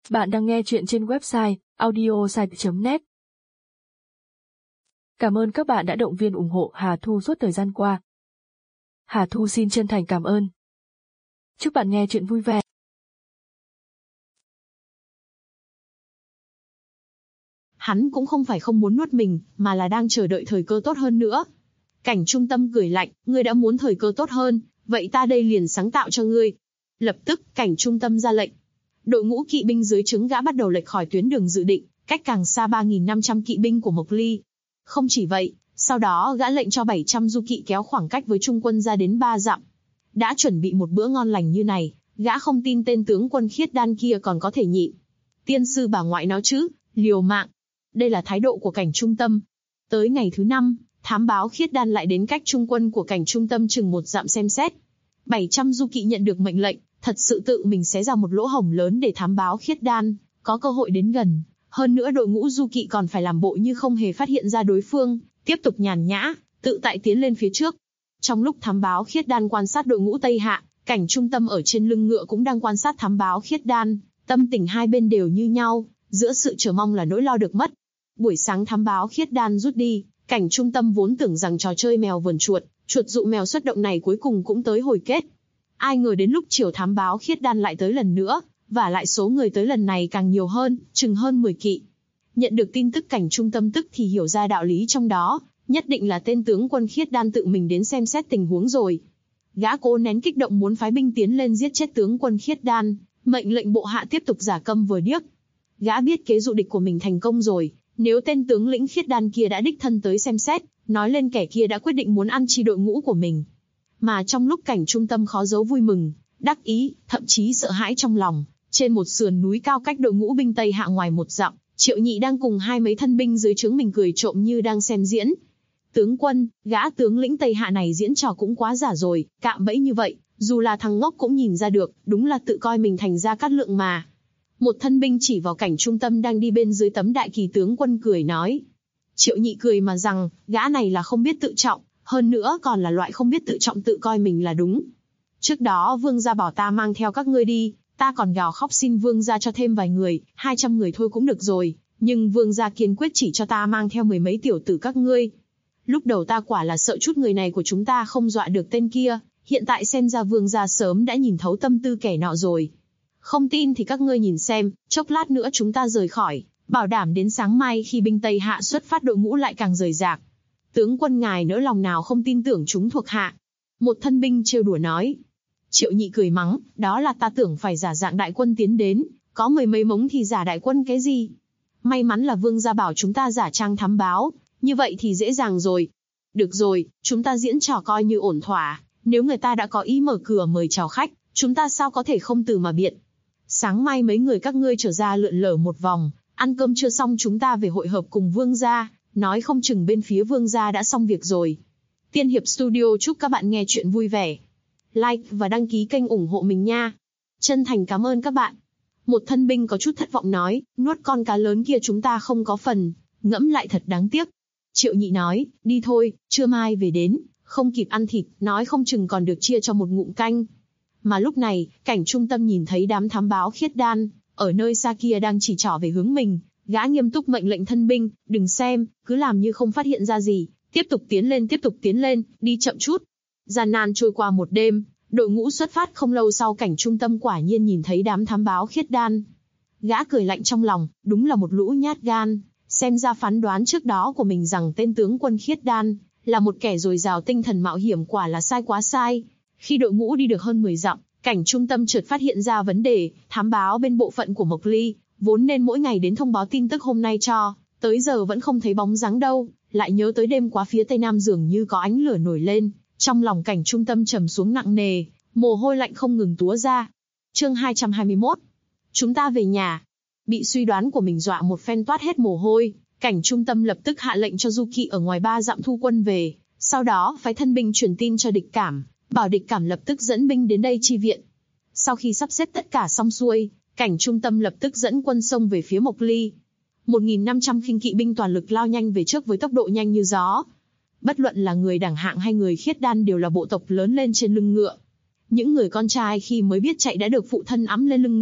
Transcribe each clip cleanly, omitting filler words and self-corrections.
Bạn đang nghe chuyện trên website audiosite.net. Cảm ơn các bạn đã động viên ủng hộ Hà Thu suốt thời gian qua. Hà Thu xin chân thành cảm ơn. Chúc bạn nghe chuyện vui vẻ. Hắn cũng không phải không muốn nuốt mình, mà là đang chờ đợi thời cơ tốt hơn nữa. Cảnh Trung Tâm cười lạnh, ngươi đã muốn thời cơ tốt hơn, vậy ta đây liền sáng tạo cho ngươi. Lập tức, Cảnh Trung Tâm ra lệnh. Đội ngũ kỵ binh dưới trướng gã bắt đầu lệch khỏi tuyến đường dự định, cách càng xa 3.500 kỵ binh của Mộc Ly. Không chỉ vậy, sau đó gã lệnh cho 700 du kỵ kéo khoảng cách với trung quân ra đến 3 dặm. Đã chuẩn bị một bữa ngon lành như này, gã không tin tên tướng quân khiết đan kia còn có thể nhịn. Tiên sư bà ngoại nó chứ, liều mạng. Đây là thái độ của Cảnh Trung Tâm. Tới ngày thứ 5, thám báo khiết đan lại đến cách trung quân của Cảnh Trung Tâm chừng 1 dặm xem xét. 700 du kỵ nhận được mệnh lệnh, thật sự tự mình xé ra một lỗ hổng lớn để thám báo khiết đan có cơ hội đến gần. Hơn nữa đội ngũ du kỵ còn phải làm bộ như không hề phát hiện ra đối phương, tiếp tục nhàn nhã, tự tại tiến lên phía trước. Trong lúc thám báo khiết đan quan sát đội ngũ Tây Hạ, Cảnh Trung Tâm ở trên lưng ngựa cũng đang quan sát thám báo khiết đan, tâm tình hai bên đều như nhau, giữa sự chờ mong là nỗi lo được mất. Buổi sáng thám báo khiết đan rút đi, Cảnh Trung Tâm vốn tưởng rằng trò chơi mèo vờn chuột, chuột dụ mèo xuất động này cuối cùng cũng tới hồi kết. Ai ngờ đến lúc chiều thám báo khiết đan lại tới lần nữa, và lại số người tới lần này càng nhiều hơn, chừng hơn 10 kỵ. Nhận được tin tức Cảnh Trung Tâm tức thì hiểu ra đạo lý trong đó, nhất định là tên tướng quân khiết đan tự mình đến xem xét tình huống rồi. Gã cố nén kích động muốn phái binh tiến lên giết chết tướng quân khiết đan, mệnh lệnh bộ hạ tiếp tục giả câm vờ điếc. Gã biết kế dụ địch của mình thành công rồi, nếu tên tướng lĩnh khiết đan kia đã đích thân tới xem xét, nói lên kẻ kia đã quyết định muốn ăn chi đội ngũ của mình. Mà trong lúc Cảnh Trung Tâm khó giấu vui mừng, đắc ý, thậm chí sợ hãi trong lòng, trên một sườn núi cao cách đội ngũ binh Tây Hạ ngoài 1 dặm, Triệu Nhị đang cùng 20 thân binh dưới trướng mình cười trộm như đang xem diễn. Tướng quân, gã tướng lĩnh Tây Hạ này diễn trò cũng quá giả rồi, cạm bẫy như vậy, dù là thằng ngốc cũng nhìn ra được, đúng là tự coi mình thành Gia Cát Lượng mà. Một thân binh chỉ vào Cảnh Trung Tâm đang đi bên dưới tấm đại kỳ tướng quân cười nói. Triệu Nhị cười mà rằng, gã này là không biết tự trọng, hơn nữa còn là loại không biết tự trọng tự coi mình là đúng. Trước đó vương gia bảo ta mang theo các ngươi đi, ta còn gào khóc xin vương gia cho thêm vài người, 200 người thôi cũng được rồi, nhưng vương gia kiên quyết chỉ cho ta mang theo 10 mấy tiểu tử các ngươi. Lúc đầu ta quả là sợ chút người này của chúng ta không dọa được tên kia, hiện tại xem ra vương gia sớm đã nhìn thấu tâm tư kẻ nọ rồi. Không tin thì các ngươi nhìn xem, chốc lát nữa chúng ta rời khỏi, bảo đảm đến sáng mai khi binh Tây Hạ xuất phát đội ngũ lại càng rời rạc. Tướng quân ngài nỡ lòng nào không tin tưởng chúng thuộc hạ. Một thân binh trêu đùa nói. Triệu Nhị cười mắng, đó là ta tưởng phải giả dạng đại quân tiến đến, có 10 mấy mống thì giả đại quân cái gì. May mắn là vương gia bảo chúng ta giả trang thám báo, như vậy thì dễ dàng rồi. Được rồi, chúng ta diễn trò coi như ổn thỏa, nếu người ta đã có ý mở cửa mời chào khách, chúng ta sao có thể không từ mà biện. Sáng mai mấy người các ngươi trở ra lượn lờ một vòng, ăn cơm chưa xong chúng ta về hội hợp cùng vương gia, nói không chừng bên phía vương gia đã xong việc rồi. Tiên Hiệp Studio chúc các bạn nghe chuyện vui vẻ. Like và đăng ký kênh ủng hộ mình nha. Chân thành cảm ơn các bạn. Một thân binh có chút thất vọng nói, nuốt con cá lớn kia chúng ta không có phần, ngẫm lại thật đáng tiếc. Triệu Nhị nói, đi thôi, trưa mai về đến, không kịp ăn thịt, nói không chừng còn được chia cho một ngụm canh. Mà lúc này, Cảnh Trung Tâm nhìn thấy đám thám báo khiết đan, ở nơi xa kia đang chỉ trỏ về hướng mình, gã nghiêm túc mệnh lệnh thân binh, đừng xem, cứ làm như không phát hiện ra gì, tiếp tục tiến lên, đi chậm chút. Gian nan trôi qua một đêm, đội ngũ xuất phát không lâu sau Cảnh Trung Tâm quả nhiên nhìn thấy đám thám báo khiết đan. Gã cười lạnh trong lòng, đúng là một lũ nhát gan, xem ra phán đoán trước đó của mình rằng tên tướng quân khiết đan là một kẻ dồi dào tinh thần mạo hiểm quả là sai quá sai. Khi đội ngũ đi được hơn 10 dặm, Cảnh Trung Tâm chợt phát hiện ra vấn đề, thám báo bên bộ phận của Mộc Ly, vốn nên mỗi ngày đến thông báo tin tức hôm nay cho, tới giờ vẫn không thấy bóng dáng đâu, lại nhớ tới đêm qua phía tây nam dường như có ánh lửa nổi lên, trong lòng Cảnh Trung Tâm trầm xuống nặng nề, mồ hôi lạnh không ngừng túa ra. Chương 221. Chúng ta về nhà. Bị suy đoán của mình dọa một phen toát hết mồ hôi, Cảnh Trung Tâm lập tức hạ lệnh cho du kỵ ở ngoài 3 dặm thu quân về, sau đó phái thân binh truyền tin cho Địch Cảm, bảo Địch Cảm lập tức dẫn binh đến đây chi viện. Sau khi sắp xếp tất cả xong xuôi, Cảnh Trung Tâm lập tức dẫn quân xông về phía Mộc Ly. 1.500 khinh kỵ binh toàn lực lao nhanh về trước với tốc độ nhanh như gió. Bất luận là người đẳng hạng hay người khiết đan đều là bộ tộc lớn lên trên lưng ngựa. Những người con trai khi mới biết chạy đã được phụ thân ẵm lên lưng ngựa,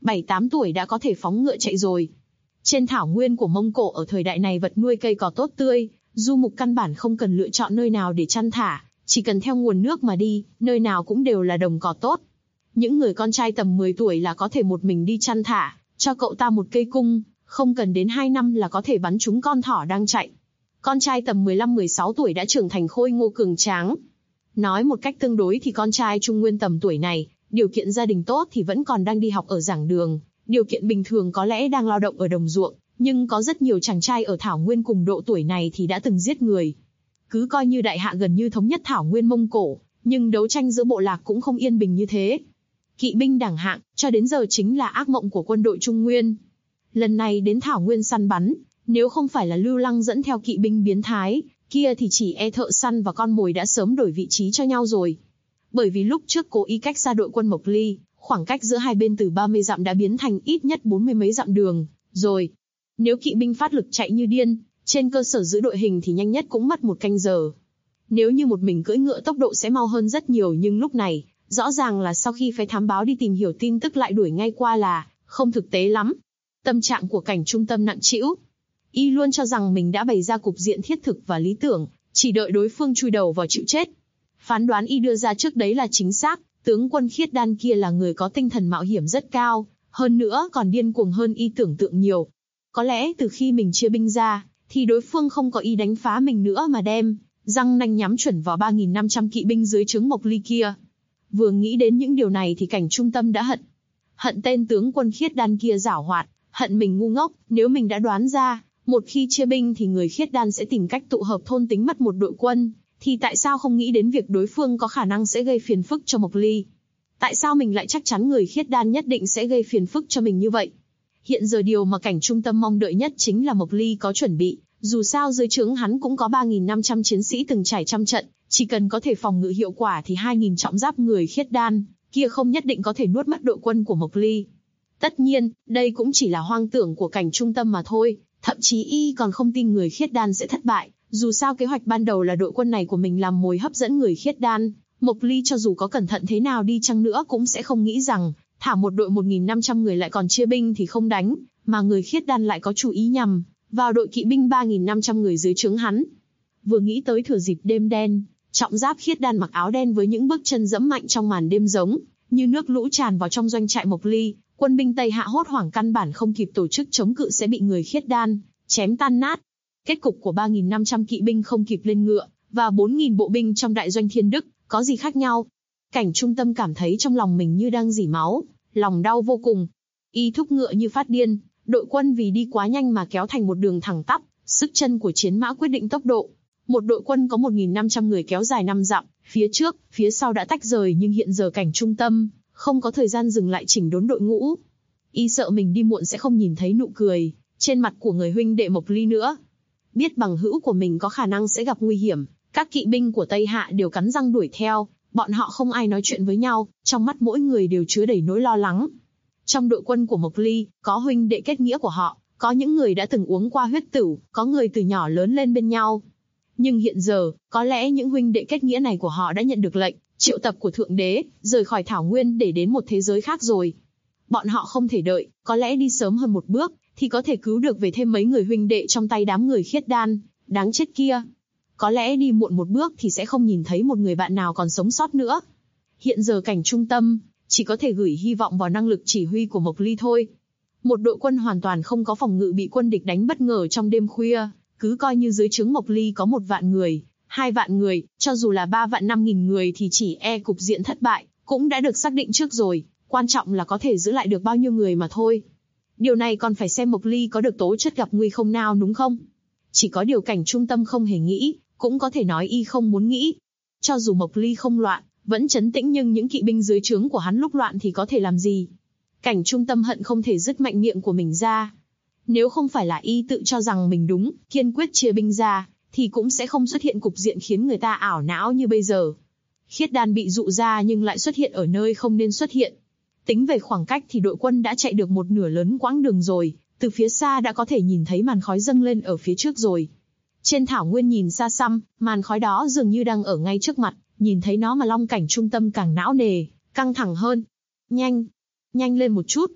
7-8 tuổi đã có thể phóng ngựa chạy rồi. Trên thảo nguyên của Mông Cổ ở thời đại này vật nuôi cây cỏ tốt tươi, du mục căn bản không cần lựa chọn nơi nào để chăn thả, chỉ cần theo nguồn nước mà đi, nơi nào cũng đều là đồng cỏ tốt. Những người con trai tầm 10 tuổi là có thể một mình đi chăn thả, cho cậu ta một cây cung, không cần đến 2 năm là có thể bắn trúng con thỏ đang chạy. Con trai tầm 15-16 tuổi đã trưởng thành khôi ngô cường tráng. Nói một cách tương đối thì con trai trung nguyên tầm tuổi này, điều kiện gia đình tốt thì vẫn còn đang đi học ở giảng đường, điều kiện bình thường có lẽ đang lao động ở đồng ruộng, nhưng có rất nhiều chàng trai ở thảo nguyên cùng độ tuổi này thì đã từng giết người. Cứ coi như đại hạ gần như thống nhất thảo nguyên Mông Cổ, nhưng đấu tranh giữa bộ lạc cũng không yên bình như thế. Kỵ binh đẳng hạng, cho đến giờ chính là ác mộng của quân đội Trung Nguyên. Lần này đến thảo nguyên săn bắn, nếu không phải là Lưu Lăng dẫn theo kỵ binh biến thái, kia thì chỉ e thợ săn và con mồi đã sớm đổi vị trí cho nhau rồi. Bởi vì lúc trước cố ý cách xa đội quân Mộc Ly, khoảng cách giữa hai bên từ 30 dặm đã biến thành ít nhất 40 mấy dặm đường, rồi. Nếu kỵ binh phát lực chạy như điên, trên cơ sở giữ đội hình thì nhanh nhất cũng mất 1 canh giờ. Nếu như một mình cưỡi ngựa tốc độ sẽ mau hơn rất nhiều, nhưng lúc này, rõ ràng là sau khi phái thám báo đi tìm hiểu tin tức lại đuổi ngay qua là không thực tế lắm. Tâm trạng của Cảnh Trung Tâm nặng trĩu. Y luôn cho rằng mình đã bày ra cục diện thiết thực và lý tưởng, chỉ đợi đối phương chui đầu vào chịu chết. Phán đoán Y đưa ra trước đấy là chính xác, tướng quân Khiết Đan kia là người có tinh thần mạo hiểm rất cao, hơn nữa còn điên cuồng hơn Y tưởng tượng nhiều. Có lẽ từ khi mình chia binh ra, thì đối phương không có ý đánh phá mình nữa mà đem răng nanh nhắm chuẩn vào 3.500 kỵ binh dưới trướng Mộc Ly kia. Vừa nghĩ đến những điều này thì Cảnh Trung Tâm đã hận tên tướng quân Khiết Đan kia giảo hoạt, hận mình ngu ngốc. Nếu mình đã đoán ra, một khi chia binh thì người Khiết Đan sẽ tìm cách tụ hợp thôn tính mất một đội quân, thì tại sao không nghĩ đến việc đối phương có khả năng sẽ gây phiền phức cho Mộc Ly? Tại sao mình lại chắc chắn người Khiết Đan nhất định sẽ gây phiền phức cho mình như vậy? Hiện giờ điều mà Cảnh Trung Tâm mong đợi nhất chính là Mộc Ly có chuẩn bị, dù sao dưới trướng hắn cũng có 3.500 chiến sĩ từng trải trăm trận, chỉ cần có thể phòng ngự hiệu quả thì 2.000 trọng giáp người Khiết Đan kia không nhất định có thể nuốt mất đội quân của Mộc Ly. Tất nhiên, đây cũng chỉ là hoang tưởng của Cảnh Trung Tâm mà thôi, thậm chí Y còn không tin người Khiết Đan sẽ thất bại, dù sao kế hoạch ban đầu là đội quân này của mình làm mồi hấp dẫn người Khiết Đan. Mộc Ly cho dù có cẩn thận thế nào đi chăng nữa cũng sẽ không nghĩ rằng thả một đội 1.500 người lại còn chia binh thì không đánh, mà người Khiết Đan lại có chủ ý nhằm vào đội kỵ binh 3.500 người dưới trướng hắn. Vừa nghĩ tới thừa dịp đêm đen, trọng giáp Khiết Đan mặc áo đen với những bước chân dẫm mạnh trong màn đêm giống như nước lũ tràn vào trong doanh trại Mộc Ly, quân binh Tây Hạ hốt hoảng căn bản không kịp tổ chức chống cự sẽ bị người Khiết Đan chém tan nát. Kết cục của 3.500 kỵ binh không kịp lên ngựa và 4.000 bộ binh trong đại doanh Thiên Đức có gì khác nhau? Cảnh Trung Tâm cảm thấy trong lòng mình như đang rỉ máu, lòng đau vô cùng. Y thúc ngựa như phát điên, đội quân vì đi quá nhanh mà kéo thành một đường thẳng tắp, sức chân của chiến mã quyết định tốc độ. Một đội quân có 1.500 người kéo dài 5 dặm, phía trước, phía sau đã tách rời, nhưng hiện giờ Cảnh Trung Tâm không có thời gian dừng lại chỉnh đốn đội ngũ. Y sợ mình đi muộn sẽ không nhìn thấy nụ cười trên mặt của người huynh đệ Mộc Ly nữa. Biết bằng hữu của mình có khả năng sẽ gặp nguy hiểm, các kỵ binh của Tây Hạ đều cắn răng đuổi theo, bọn họ không ai nói chuyện với nhau, trong mắt mỗi người đều chứa đầy nỗi lo lắng. Trong đội quân của Mộc Ly, có huynh đệ kết nghĩa của họ, có những người đã từng uống qua huyết tửu, có người từ nhỏ lớn lên bên nhau. Nhưng hiện giờ, có lẽ những huynh đệ kết nghĩa này của họ đã nhận được lệnh triệu tập của Thượng Đế, rời khỏi Thảo Nguyên để đến một thế giới khác rồi. Bọn họ không thể đợi, có lẽ đi sớm hơn một bước, thì có thể cứu được về thêm mấy người huynh đệ trong tay đám người Khiết Đan đáng chết kia. Có lẽ đi muộn một bước thì sẽ không nhìn thấy một người bạn nào còn sống sót nữa. Hiện giờ Cảnh Trung Tâm chỉ có thể gửi hy vọng vào năng lực chỉ huy của Mộc Ly thôi. Một đội quân hoàn toàn không có phòng ngự bị quân địch đánh bất ngờ trong đêm khuya, cứ coi như dưới trướng Mộc Ly có 1 vạn người, 2 vạn người, cho dù là 3 vạn 5.000 người thì chỉ e cục diện thất bại cũng đã được xác định trước rồi, quan trọng là có thể giữ lại được bao nhiêu người mà thôi. Điều này còn phải xem Mộc Ly có được tố chất gặp nguy không nào, đúng không? Chỉ có điều Cảnh Trung Tâm không hề nghĩ, cũng có thể nói Y không muốn nghĩ. Cho dù Mộc Ly không loạn, vẫn trấn tĩnh, nhưng những kỵ binh dưới trướng của hắn lúc loạn thì có thể làm gì? Cảnh Trung Tâm hận không thể dứt mạnh miệng của mình ra. Nếu không phải là Y tự cho rằng mình đúng, kiên quyết chia binh ra, thì cũng sẽ không xuất hiện cục diện khiến người ta ảo não như bây giờ. Khiết Đan bị dụ ra nhưng lại xuất hiện ở nơi không nên xuất hiện. Tính về khoảng cách thì đội quân đã chạy được một nửa lớn quãng đường rồi, từ phía xa đã có thể nhìn thấy màn khói dâng lên ở phía trước rồi. Trên thảo nguyên nhìn xa xăm, màn khói đó dường như đang ở ngay trước mặt, nhìn thấy nó mà Long Cảnh Trung Tâm càng não nề, căng thẳng hơn. Nhanh lên một chút.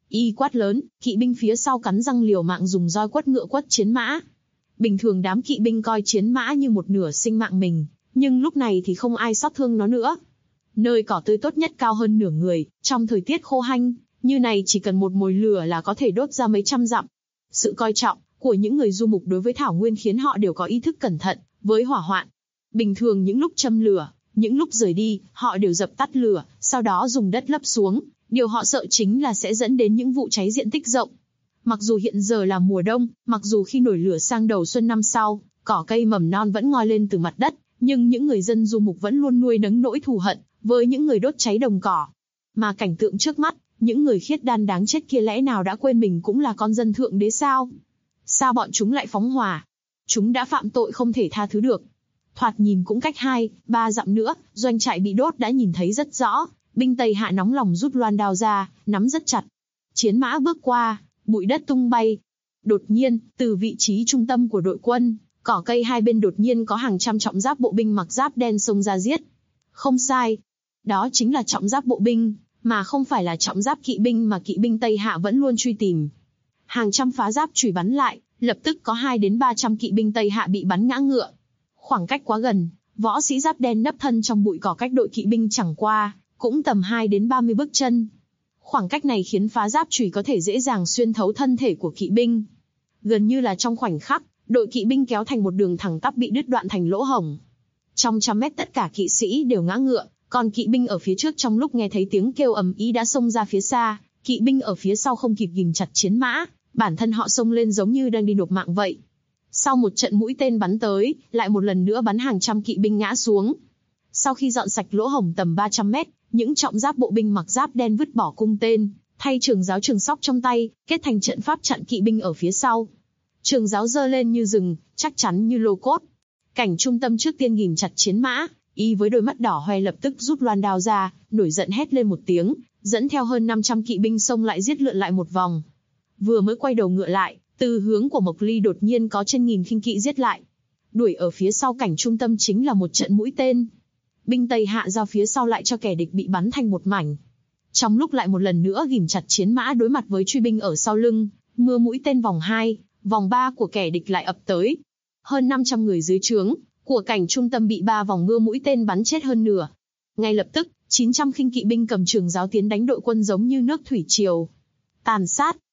Y quát lớn, kỵ binh phía sau cắn răng liều mạng dùng roi quất ngựa quất chiến mã. Bình thường đám kỵ binh coi chiến mã như một nửa sinh mạng mình, nhưng lúc này thì không ai xót thương nó nữa. Nơi cỏ tươi tốt nhất cao hơn nửa người, trong thời tiết khô hanh, như này chỉ cần một mồi lửa là có thể đốt ra mấy trăm dặm. Sự coi trọng của những người du mục đối với thảo nguyên khiến họ đều có ý thức cẩn thận với hỏa hoạn. Bình thường những lúc châm lửa, những lúc rời đi, họ đều dập tắt lửa, sau đó dùng đất lấp xuống. Điều họ sợ chính là sẽ dẫn đến những vụ cháy diện tích rộng. Mặc dù hiện giờ là mùa đông, mặc dù khi nổi lửa sang đầu xuân năm sau, cỏ cây mầm non vẫn ngoi lên từ mặt đất, nhưng những người dân du mục vẫn luôn nuôi nấng nỗi thù hận với những người đốt cháy đồng cỏ. Mà cảnh tượng trước mắt, những người khiết đan đáng chết kia lẽ nào đã quên mình cũng là con dân thượng đế sao? Sao bọn chúng lại phóng hỏa? Chúng đã phạm tội không thể tha thứ được. Thoạt nhìn cũng cách 2-3 dặm nữa, doanh trại bị đốt đã nhìn thấy rất rõ. Binh Tây Hạ nóng lòng rút loan đao ra, nắm rất chặt. Chiến mã bước qua, bụi đất tung bay. Đột nhiên, từ vị trí trung tâm của đội quân, cỏ cây hai bên đột nhiên có hàng trăm trọng giáp bộ binh mặc giáp đen xông ra giết. Không sai. Đó chính là trọng giáp bộ binh, mà không phải là trọng giáp kỵ binh mà kỵ binh Tây Hạ vẫn luôn truy tìm. Hàng trăm phá giáp chùy bắn lại, lập tức có 2 đến 300 kỵ binh Tây Hạ bị bắn ngã ngựa. Khoảng cách quá gần, võ sĩ giáp đen nấp thân trong bụi cỏ cách đội kỵ binh chẳng qua cũng tầm 2 đến 30 bước chân. Khoảng cách này khiến phá giáp chùy có thể dễ dàng xuyên thấu thân thể của kỵ binh. Gần như là trong khoảnh khắc, đội kỵ binh kéo thành một đường thẳng tắp bị đứt đoạn thành lỗ hổng. Trong 100 mét tất cả kỵ sĩ đều ngã ngựa, còn kỵ binh ở phía trước trong lúc nghe thấy tiếng kêu ầm ĩ đã xông ra phía xa, kỵ binh ở phía sau không kịp ghìm chặt chiến mã, bản thân họ xông lên giống như đang đi nộp mạng vậy. Sau một trận mũi tên bắn tới, lại một lần nữa bắn hàng trăm kỵ binh ngã xuống. Sau khi dọn sạch lỗ hổng tầm 300 mét, những trọng giáp bộ binh mặc giáp đen vứt bỏ cung tên, thay trường giáo trường sóc trong tay, kết thành trận pháp chặn kỵ binh ở phía sau. Trường giáo giơ lên như rừng, chắc chắn như lô cốt. Cảnh trung tâm trước tiên ghìm chặt chiến mã, y với đôi mắt đỏ hoe lập tức rút loan đao ra, nổi giận hét lên một tiếng, dẫn theo hơn 500 kỵ binh xông lại giết lượn lại một vòng. Vừa mới quay đầu ngựa lại, từ hướng của Mộc Ly đột nhiên có trên nghìn khinh kỵ giết lại. Đuổi ở phía sau cảnh trung tâm chính là một trận mũi tên. Binh Tây Hạ giao phía sau lại cho kẻ địch bị bắn thành một mảnh. Trong lúc lại một lần nữa ghìm chặt chiến mã đối mặt với truy binh ở sau lưng, mưa mũi tên vòng 2, vòng 3 của kẻ địch lại ập tới. Hơn 500 người dưới trướng của cảnh trung tâm bị 3 vòng mưa mũi tên bắn chết hơn nửa. Ngay lập tức, 900 khinh kỵ binh cầm trường giáo tiến đánh đội quân giống như nước thủy triều. Tàn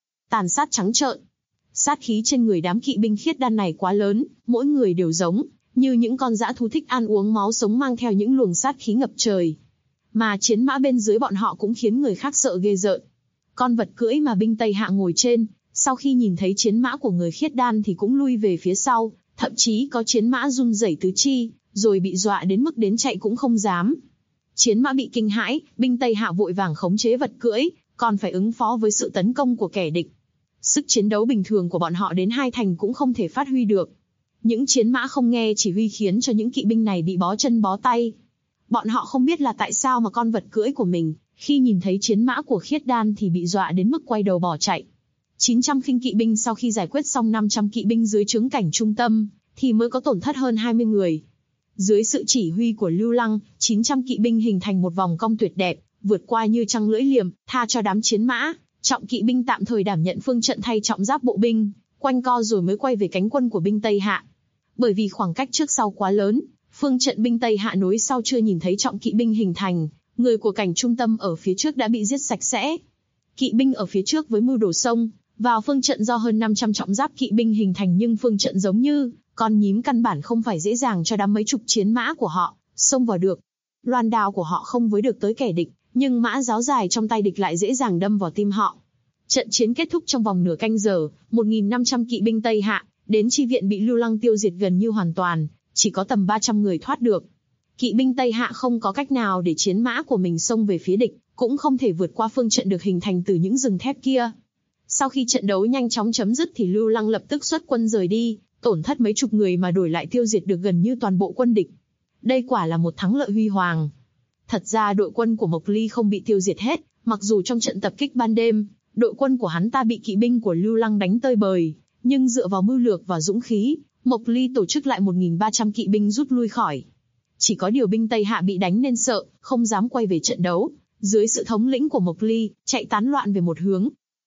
sát trắng trợn. Sát khí trên người đám kỵ binh khiết đan này quá lớn, mỗi người đều giống như những con dã thú thích ăn uống máu sống mang theo những luồng sát khí ngập trời. Mà chiến mã bên dưới bọn họ cũng khiến người khác sợ ghê rợn. Con vật cưỡi mà binh Tây Hạ ngồi trên, sau khi nhìn thấy chiến mã của người khiết đan thì cũng lui về phía sau, thậm chí có chiến mã run rẩy tứ chi, rồi bị dọa đến mức đến chạy cũng không dám. Chiến mã bị kinh hãi, binh Tây Hạ vội vàng khống chế vật cưỡi, còn phải ứng phó với sự tấn công của kẻ địch. Sức chiến đấu bình thường của bọn họ đến 2 thành cũng không thể phát huy được. Những chiến mã không nghe chỉ huy khiến cho những kỵ binh này bị bó chân bó tay. Bọn họ không biết là tại sao mà con vật cưỡi của mình, khi nhìn thấy chiến mã của khiết đan thì bị dọa đến mức quay đầu bỏ chạy. 900 khinh kỵ binh sau khi giải quyết xong 500 kỵ binh dưới trướng cảnh trung tâm, thì mới có tổn thất hơn 20 người. Dưới sự chỉ huy của Lưu Lăng, 900 kỵ binh hình thành một vòng cong tuyệt đẹp, vượt qua như trăng lưỡi liềm, tha cho đám chiến mã. Trọng kỵ binh tạm thời đảm nhận phương trận thay trọng giáp bộ binh, quanh co rồi mới quay về cánh quân của binh Tây Hạ. Bởi vì khoảng cách trước sau quá lớn, phương trận binh Tây Hạ nối sau chưa nhìn thấy trọng kỵ binh hình thành, người của cảnh trung tâm ở phía trước đã bị giết sạch sẽ. Kỵ binh ở phía trước với mưu đồ sông vào phương trận do hơn 500 trọng giáp kỵ binh hình thành, nhưng phương trận giống như con nhím căn bản không phải dễ dàng cho đám mấy chục chiến mã của họ xông vào được. Loan đao của họ không với được tới kẻ địch, nhưng mã giáo dài trong tay địch lại dễ dàng đâm vào tim họ. Trận chiến kết thúc trong vòng nửa canh giờ, 1.500 kỵ binh Tây Hạ đến chi viện bị Lưu Lăng tiêu diệt gần như hoàn toàn, chỉ có tầm 300 người thoát được. Kỵ binh Tây Hạ không có cách nào để chiến mã của mình xông về phía địch, cũng không thể vượt qua phương trận được hình thành từ những rừng thép kia. Sau khi trận đấu nhanh chóng chấm dứt thì Lưu Lăng lập tức xuất quân rời đi, tổn thất mấy chục người mà đổi lại tiêu diệt được gần như toàn bộ quân địch. Đây quả là một thắng lợi huy hoàng. Thật ra đội quân của Mộc Ly không bị tiêu diệt hết, mặc dù trong trận tập kích ban đêm, đội quân của hắn ta bị kỵ binh của Lưu Lăng đánh tơi bời, nhưng dựa vào mưu lược và dũng khí, Mộc Ly tổ chức lại 1.300 kỵ binh rút lui khỏi. Chỉ có điều binh Tây Hạ bị đánh nên sợ, không dám quay về trận đấu, dưới sự thống lĩnh của Mộc Ly, chạy tán loạn về một hướng.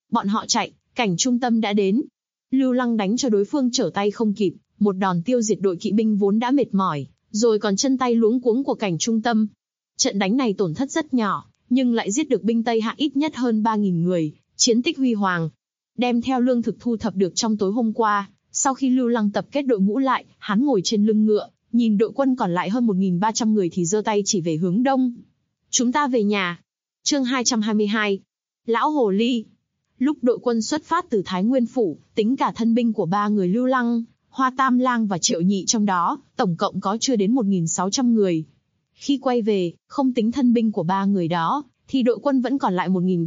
Bọn họ chạy, cảnh trung tâm đã đến. Lưu Lăng đánh cho đối phương trở tay không kịp, một đòn tiêu diệt đội kỵ binh vốn đã mệt mỏi, rồi còn chân tay luống cuống của cảnh trung tâm. Trận đánh này tổn thất rất nhỏ, nhưng lại giết được binh Tây Hạ ít nhất hơn 3.000 người, chiến tích huy hoàng. Đem theo lương thực thu thập được trong tối hôm qua, sau khi Lưu Lăng tập kết đội ngũ lại, hắn ngồi trên lưng ngựa, nhìn đội quân còn lại hơn 1.300 người thì giơ tay chỉ về hướng đông. Chúng ta về nhà. Chương 222. Lão Hồ Ly. Lúc đội quân xuất phát từ Thái Nguyên Phủ, tính cả thân binh của 3 người Lưu Lăng, Hoa Tam Lang và Triệu Nhị trong đó, tổng cộng có chưa đến 1.600 người. Khi quay về, không tính thân binh của 3 người đó, thì đội quân vẫn còn lại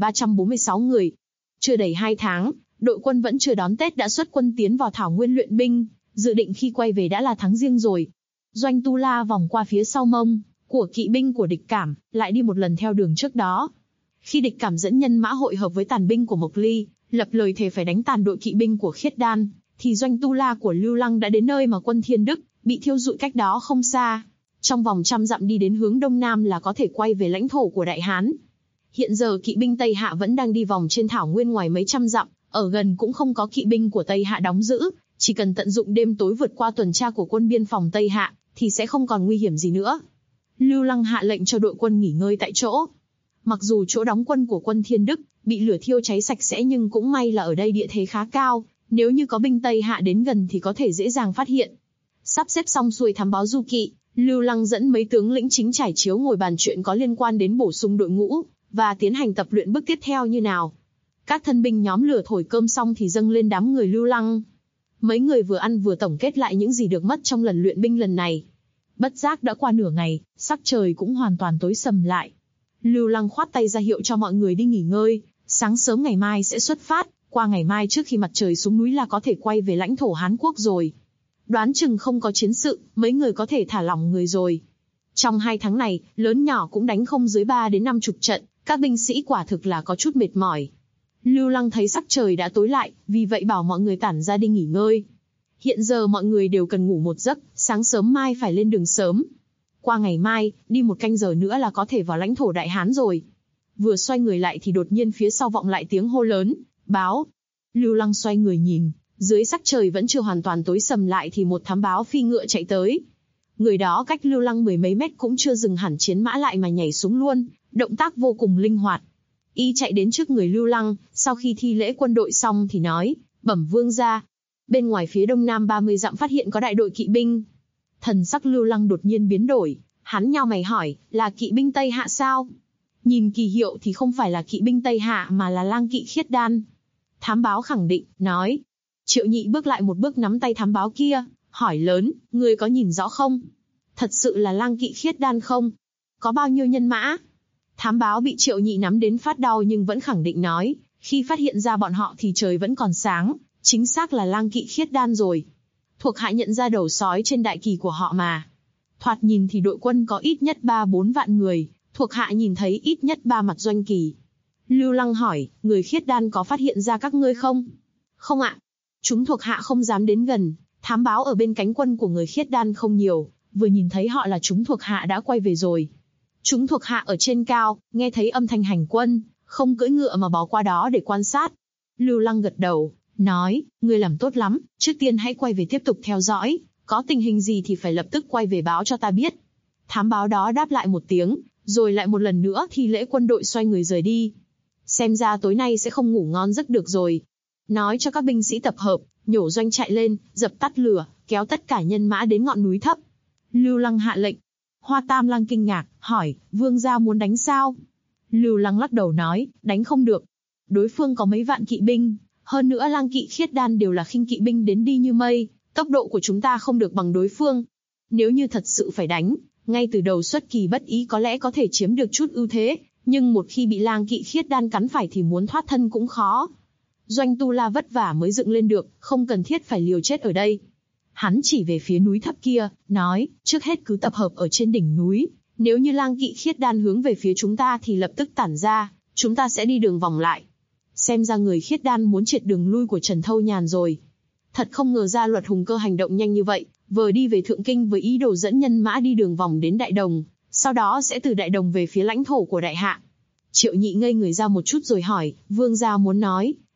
1.346 người. Chưa đầy 2 tháng, đội quân vẫn chưa đón Tết đã xuất quân tiến vào Thảo Nguyên luyện binh, dự định khi quay về đã là tháng Giêng rồi. Doanh Tu La vòng qua phía sau mông của kỵ binh của Địch Cảm, lại đi một lần theo đường trước đó. Khi Địch Cảm dẫn nhân mã hội hợp với tàn binh của Mộc Ly, lập lời thề phải đánh tàn đội kỵ binh của Khiết Đan, thì Doanh Tu La của Lưu Lăng đã đến nơi mà quân Thiên Đức bị thiêu rụi cách đó không xa. Trong vòng 100 dặm đi đến hướng đông nam là có thể quay về lãnh thổ của Đại Hán. Hiện giờ kỵ binh Tây Hạ vẫn đang đi vòng trên thảo nguyên ngoài mấy trăm dặm, ở gần cũng không có kỵ binh của Tây Hạ đóng giữ, chỉ cần tận dụng đêm tối vượt qua tuần tra của quân biên phòng Tây Hạ, thì sẽ không còn nguy hiểm gì nữa. Lưu Lăng hạ lệnh cho đội quân nghỉ ngơi tại chỗ. Mặc dù chỗ đóng quân của quân Thiên Đức bị lửa thiêu cháy sạch sẽ nhưng cũng may là ở đây địa thế khá cao, nếu như có binh Tây Hạ đến gần thì có thể dễ dàng phát hiện. Sắp xếp xong xuôi thám báo du kỵ, Lưu Lăng dẫn mấy tướng lĩnh chính trải chiếu ngồi bàn chuyện có liên quan đến bổ sung đội ngũ và tiến hành tập luyện bước tiếp theo như nào. Các thân binh nhóm lửa thổi cơm xong thì dâng lên đám người Lưu Lăng. Mấy người vừa ăn vừa tổng kết lại những gì được mất trong lần luyện binh lần này. Bất giác đã qua nửa ngày, sắc trời cũng hoàn toàn tối sầm lại. Lưu Lăng khoát tay ra hiệu cho mọi người đi nghỉ ngơi, sáng sớm ngày mai sẽ xuất phát, qua ngày mai trước khi mặt trời xuống núi là có thể quay về lãnh thổ Hán Quốc rồi. Đoán chừng không có chiến sự, mấy người có thể thả lỏng người rồi. Trong 2 tháng này, lớn nhỏ cũng đánh không dưới 3 đến 50 trận, các binh sĩ quả thực là có chút mệt mỏi. Lưu Lăng thấy sắc trời đã tối lại, vì vậy bảo mọi người tản ra đi nghỉ ngơi. Hiện giờ mọi người đều cần ngủ một giấc, sáng sớm mai phải lên đường sớm. Qua ngày mai, đi 1 canh giờ nữa là có thể vào lãnh thổ Đại Hán rồi. Vừa xoay người lại thì đột nhiên phía sau vọng lại tiếng hô lớn, báo. Lưu Lăng xoay người nhìn, dưới sắc trời vẫn chưa hoàn toàn tối sầm lại thì một thám báo phi ngựa chạy tới. Người đó cách Lưu Lăng 10 mấy mét cũng chưa dừng hẳn chiến mã lại mà nhảy xuống luôn, động tác vô cùng linh hoạt. Y chạy đến trước người Lưu Lăng, sau khi thi lễ quân đội xong thì nói, bẩm vương gia. Bên ngoài phía đông nam 30 dặm phát hiện có đại đội kỵ binh. Thần sắc Lưu Lăng đột nhiên biến đổi, hắn nhao mày hỏi, là kỵ binh Tây Hạ sao? Nhìn kỳ hiệu thì không phải là kỵ binh Tây Hạ mà là lang kỵ Khiết Đan. Thám báo khẳng định, nói. Triệu Nhị bước lại một bước nắm tay thám báo kia, hỏi lớn, ngươi có nhìn rõ không? Thật sự là lang kỵ Khiết Đan không? Có bao nhiêu nhân mã? Thám báo bị Triệu Nhị nắm đến phát đau nhưng vẫn khẳng định nói, khi phát hiện ra bọn họ thì trời vẫn còn sáng, chính xác là lang kỵ Khiết Đan rồi. Thuộc hạ nhận ra đầu sói trên đại kỳ của họ mà. Thoạt nhìn thì đội quân có ít nhất 3-4 vạn người, thuộc hạ nhìn thấy ít nhất 3 mặt doanh kỳ. Lưu Lăng hỏi, người Khiết Đan có phát hiện ra các ngươi không? Không ạ. Chúng thuộc hạ không dám đến gần, thám báo ở bên cánh quân của người Khiết Đan không nhiều, vừa nhìn thấy họ là chúng thuộc hạ đã quay về rồi. Chúng thuộc hạ ở trên cao, nghe thấy âm thanh hành quân, không cưỡi ngựa mà bò qua đó để quan sát. Lưu Lăng gật đầu, nói, ngươi làm tốt lắm, trước tiên hãy quay về tiếp tục theo dõi, có tình hình gì thì phải lập tức quay về báo cho ta biết. Thám báo đó đáp lại một tiếng, rồi lại một lần nữa thi lễ quân đội xoay người rời đi. Xem ra tối nay sẽ không ngủ ngon giấc được rồi. Nói cho các binh sĩ tập hợp, nhổ doanh chạy lên, dập tắt lửa, kéo tất cả nhân mã đến ngọn núi thấp. Lưu Lăng hạ lệnh. Hoa Tam Lang kinh ngạc, hỏi, vương gia muốn đánh sao? Lưu Lăng lắc đầu nói, đánh không được. Đối phương có mấy vạn kỵ binh, hơn nữa lang kỵ Khiết Đan đều là khinh kỵ binh đến đi như mây, tốc độ của chúng ta không được bằng đối phương. Nếu như thật sự phải đánh, ngay từ đầu xuất kỳ bất ý có lẽ có thể chiếm được chút ưu thế, nhưng một khi bị lang kỵ Khiết Đan cắn phải thì muốn thoát thân cũng khó. Doanh Tu La vất vả mới dựng lên được, không cần thiết phải liều chết ở đây. Hắn chỉ về phía núi thấp kia, nói, trước hết cứ tập hợp ở trên đỉnh núi, nếu như lang kỵ Khiết Đan hướng về phía chúng ta thì lập tức tản ra, chúng ta sẽ đi đường vòng lại. Xem ra người Khiết Đan muốn triệt đường lui của Trần Thâu Nhàn rồi. Thật không ngờ ra Luật Hùng Cơ hành động nhanh như vậy, vừa đi về Thượng Kinh với ý đồ dẫn nhân mã đi đường vòng đến Đại Đồng, sau đó sẽ từ Đại Đồng về phía lãnh thổ của Đại Hạ. Triệu Nhị ngây người ra một chút rồi hỏi, vương gia muốn nói,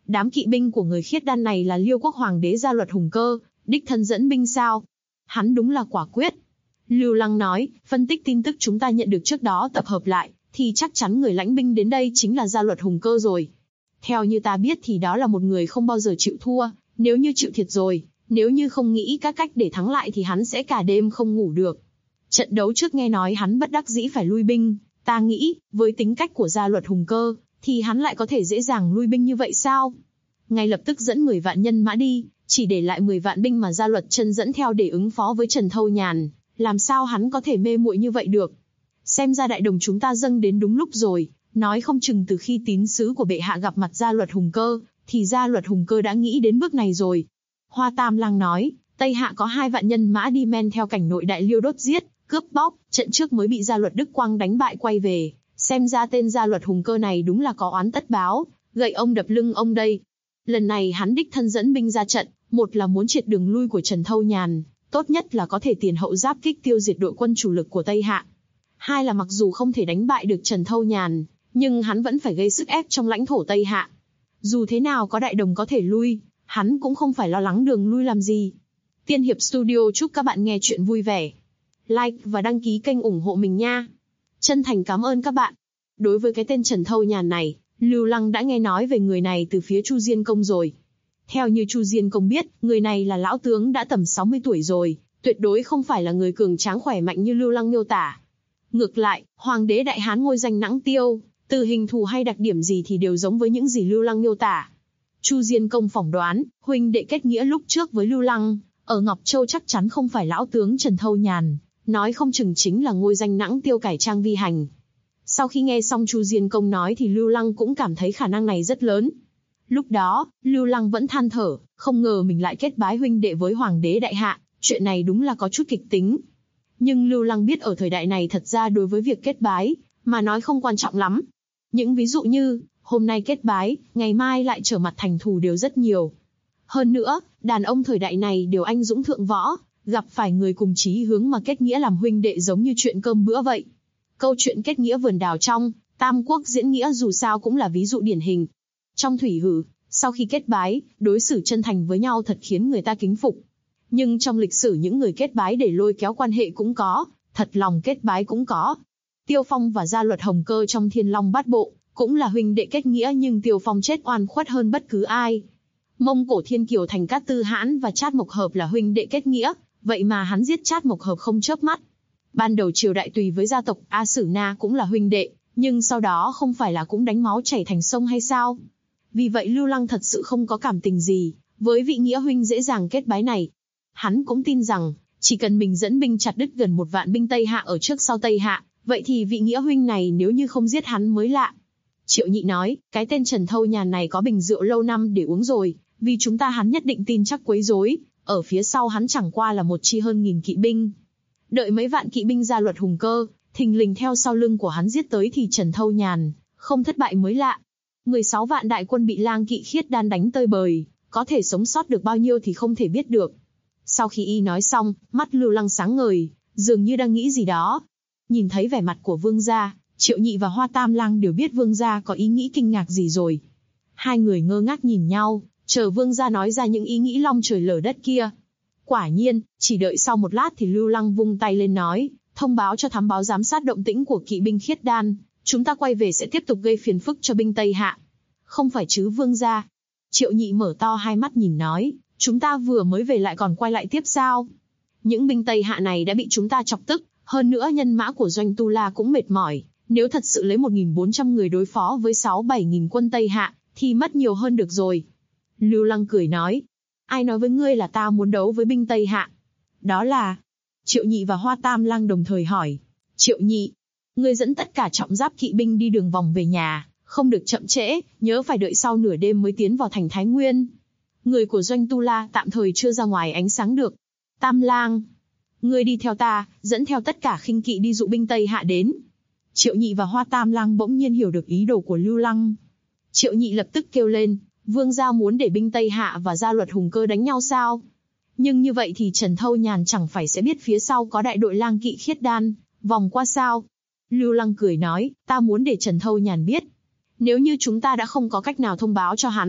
Đám kỵ binh của người khiết đan này là Liêu quốc hoàng đế Gia Luật Hùng Cơ, đích thân dẫn binh sao? Hắn đúng là quả quyết. Lưu Lăng nói, phân tích tin tức chúng ta nhận được trước đó tập hợp lại, thì chắc chắn người lãnh binh đến đây chính là Gia Luật Hùng Cơ rồi. Theo như ta biết thì đó là một người không bao giờ chịu thua, nếu như chịu thiệt rồi, nếu như không nghĩ các cách để thắng lại thì hắn sẽ cả đêm không ngủ được. Trận đấu trước nghe nói hắn bất đắc dĩ phải lui binh, ta nghĩ, với tính cách của Gia Luật Hùng Cơ, thì hắn lại có thể dễ dàng lui binh như vậy sao? Ngay lập tức dẫn 10 vạn nhân mã đi, chỉ để lại 10 vạn binh mà Gia Luật Chân dẫn theo để ứng phó với Trần Thâu Nhàn, làm sao hắn có thể mê muội như vậy được? Xem ra đại đồng chúng ta dâng đến đúng lúc rồi, nói không chừng từ khi tín sứ của bệ hạ gặp mặt Gia Luật Hùng Cơ, thì Gia Luật Hùng Cơ đã nghĩ đến bước này rồi. Hoa Tam Lang nói, Tây Hạ có 2 vạn nhân mã đi men theo cảnh nội đại Liêu đốt giết, cướp bóc, trận trước mới bị Gia Luật Đức Quang đánh bại quay về, xem ra tên Gia Luật Hùng Cơ này đúng là có oán tất báo, gậy ông đập lưng ông đây. Lần này hắn đích thân dẫn binh ra trận, một là muốn triệt đường lui của Trần Thâu Nhàn, tốt nhất là có thể tiền hậu giáp kích tiêu diệt đội quân chủ lực của Tây Hạ. Hai là mặc dù không thể đánh bại được Trần Thâu Nhàn, nhưng hắn vẫn phải gây sức ép trong lãnh thổ Tây Hạ. Dù thế nào có đại đồng có thể lui, hắn cũng không phải lo lắng đường lui làm gì. Tiên Hiệp Studio chúc các bạn nghe chuyện vui vẻ. Like và đăng ký kênh ủng hộ mình nha. Chân thành cảm ơn các bạn. Đối với cái tên Trần Thâu Nhàn này, Lưu Lăng đã nghe nói về người này từ phía Chu Diên Công rồi. Theo như Chu Diên Công biết, người này là lão tướng đã tầm 60 tuổi rồi, tuyệt đối không phải là người cường tráng khỏe mạnh như Lưu Lăng miêu tả. Ngược lại, Hoàng đế Đại Hán ngôi danh Nãng Tiêu, từ hình thù hay đặc điểm gì thì đều giống với những gì Lưu Lăng miêu tả. Chu Diên Công phỏng đoán, huynh đệ kết nghĩa lúc trước với Lưu Lăng, ở Ngọc Châu chắc chắn không phải lão tướng Trần Thâu Nhàn, nói không chừng chính là ngôi danh Nãng Tiêu cải trang vi hành. Sau khi nghe xong Chu Diên Công nói thì Lưu Lăng cũng cảm thấy khả năng này rất lớn. Lúc đó, Lưu Lăng vẫn than thở, không ngờ mình lại kết bái huynh đệ với Hoàng đế Đại Hạ, chuyện này đúng là có chút kịch tính. Nhưng Lưu Lăng biết ở thời đại này thật ra đối với việc kết bái, mà nói không quan trọng lắm. Những ví dụ như, hôm nay kết bái, ngày mai lại trở mặt thành thù đều rất nhiều. Hơn nữa, đàn ông thời đại này đều anh dũng thượng võ, gặp phải người cùng chí hướng mà kết nghĩa làm huynh đệ giống như chuyện cơm bữa vậy. Câu chuyện kết nghĩa vườn đào trong, Tam Quốc diễn nghĩa dù sao cũng là ví dụ điển hình. Trong thủy hử, sau khi kết bái, đối xử chân thành với nhau thật khiến người ta kính phục. Nhưng trong lịch sử những người kết bái để lôi kéo quan hệ cũng có, thật lòng kết bái cũng có. Tiêu Phong và Gia Luật Hồng Cơ trong Thiên Long Bát Bộ, cũng là huynh đệ kết nghĩa nhưng Tiêu Phong chết oan khuất hơn bất cứ ai. Mông Cổ Thiên Kiều Thành Cát Tư Hãn và Trát Mộc Hợp là huynh đệ kết nghĩa, vậy mà hắn giết Trát Mộc Hợp không chớp mắt. Ban đầu triều đại Tùy với gia tộc A Sử Na cũng là huynh đệ, nhưng sau đó không phải là cũng đánh máu chảy thành sông hay sao? Vì vậy Lưu Lăng thật sự không có cảm tình gì với vị nghĩa huynh dễ dàng kết bái này. Hắn cũng tin rằng, chỉ cần mình dẫn binh chặt đứt gần 1 vạn binh Tây Hạ ở trước sau Tây Hạ, vậy thì vị nghĩa huynh này nếu như không giết hắn mới lạ. Triệu Nhị nói, cái tên Trần Thâu Nhàn này có bình rượu lâu năm để uống rồi, vì chúng ta hắn nhất định tin chắc quấy rối, ở phía sau hắn chẳng qua là một chi hơn 1000 kỵ binh. Đợi mấy vạn kỵ binh Gia Luật Hùng Cơ, thình lình theo sau lưng của hắn giết tới thì Trần Thâu Nhàn không thất bại mới lạ. 16 vạn đại quân bị lang kỵ khiết đan đánh tơi bời, có thể sống sót được bao nhiêu thì không thể biết được. Sau khi y nói xong, mắt Lưu Lăng sáng ngời, dường như đang nghĩ gì đó. Nhìn thấy vẻ mặt của Vương gia, Triệu Nhị và Hoa Tam Lang đều biết Vương gia có ý nghĩ kinh ngạc gì rồi. Hai người ngơ ngác nhìn nhau, chờ Vương gia nói ra những ý nghĩ long trời lở đất kia. Quả nhiên, chỉ đợi sau một lát thì Lưu Lăng vung tay lên nói, thông báo cho thám báo giám sát động tĩnh của kỵ binh khiết đan, chúng ta quay về sẽ tiếp tục gây phiền phức cho binh Tây Hạ. Không phải chứ Vương gia? Triệu Nhị mở to hai mắt nhìn nói, chúng ta vừa mới về lại còn quay lại tiếp sao? Những binh Tây Hạ này đã bị chúng ta chọc tức, hơn nữa nhân mã của Doanh Tu La cũng mệt mỏi, nếu thật sự lấy 1.400 người đối phó với 6-7.000 quân Tây Hạ, thì mất nhiều hơn được rồi. Lưu Lăng cười nói, ai nói với ngươi là ta muốn đấu với binh Tây Hạ? Đó là... Triệu Nhị và Hoa Tam Lang đồng thời hỏi, Triệu Nhị, ngươi dẫn tất cả trọng giáp kỵ binh đi đường vòng về nhà, không được chậm trễ, nhớ phải đợi sau nửa đêm mới tiến vào thành Thái Nguyên. Người của Doanh Tu La tạm thời chưa ra ngoài ánh sáng được. Tam Lang, ngươi đi theo ta, dẫn theo tất cả khinh kỵ đi dụ binh Tây Hạ đến. Triệu Nhị và Hoa Tam Lang bỗng nhiên hiểu được ý đồ của Lưu Lăng. Triệu Nhị lập tức kêu lên, Vương gia muốn để binh Tây Hạ và Gia Luật Hùng Cơ đánh nhau sao? Nhưng như vậy thì Trần Thâu Nhàn chẳng phải sẽ biết phía sau có đại đội lang kỵ khiết đan, vòng qua sao? Lưu Lăng cười nói, ta muốn để Trần Thâu Nhàn biết. Nếu như chúng ta đã không có cách nào thông báo cho hắn,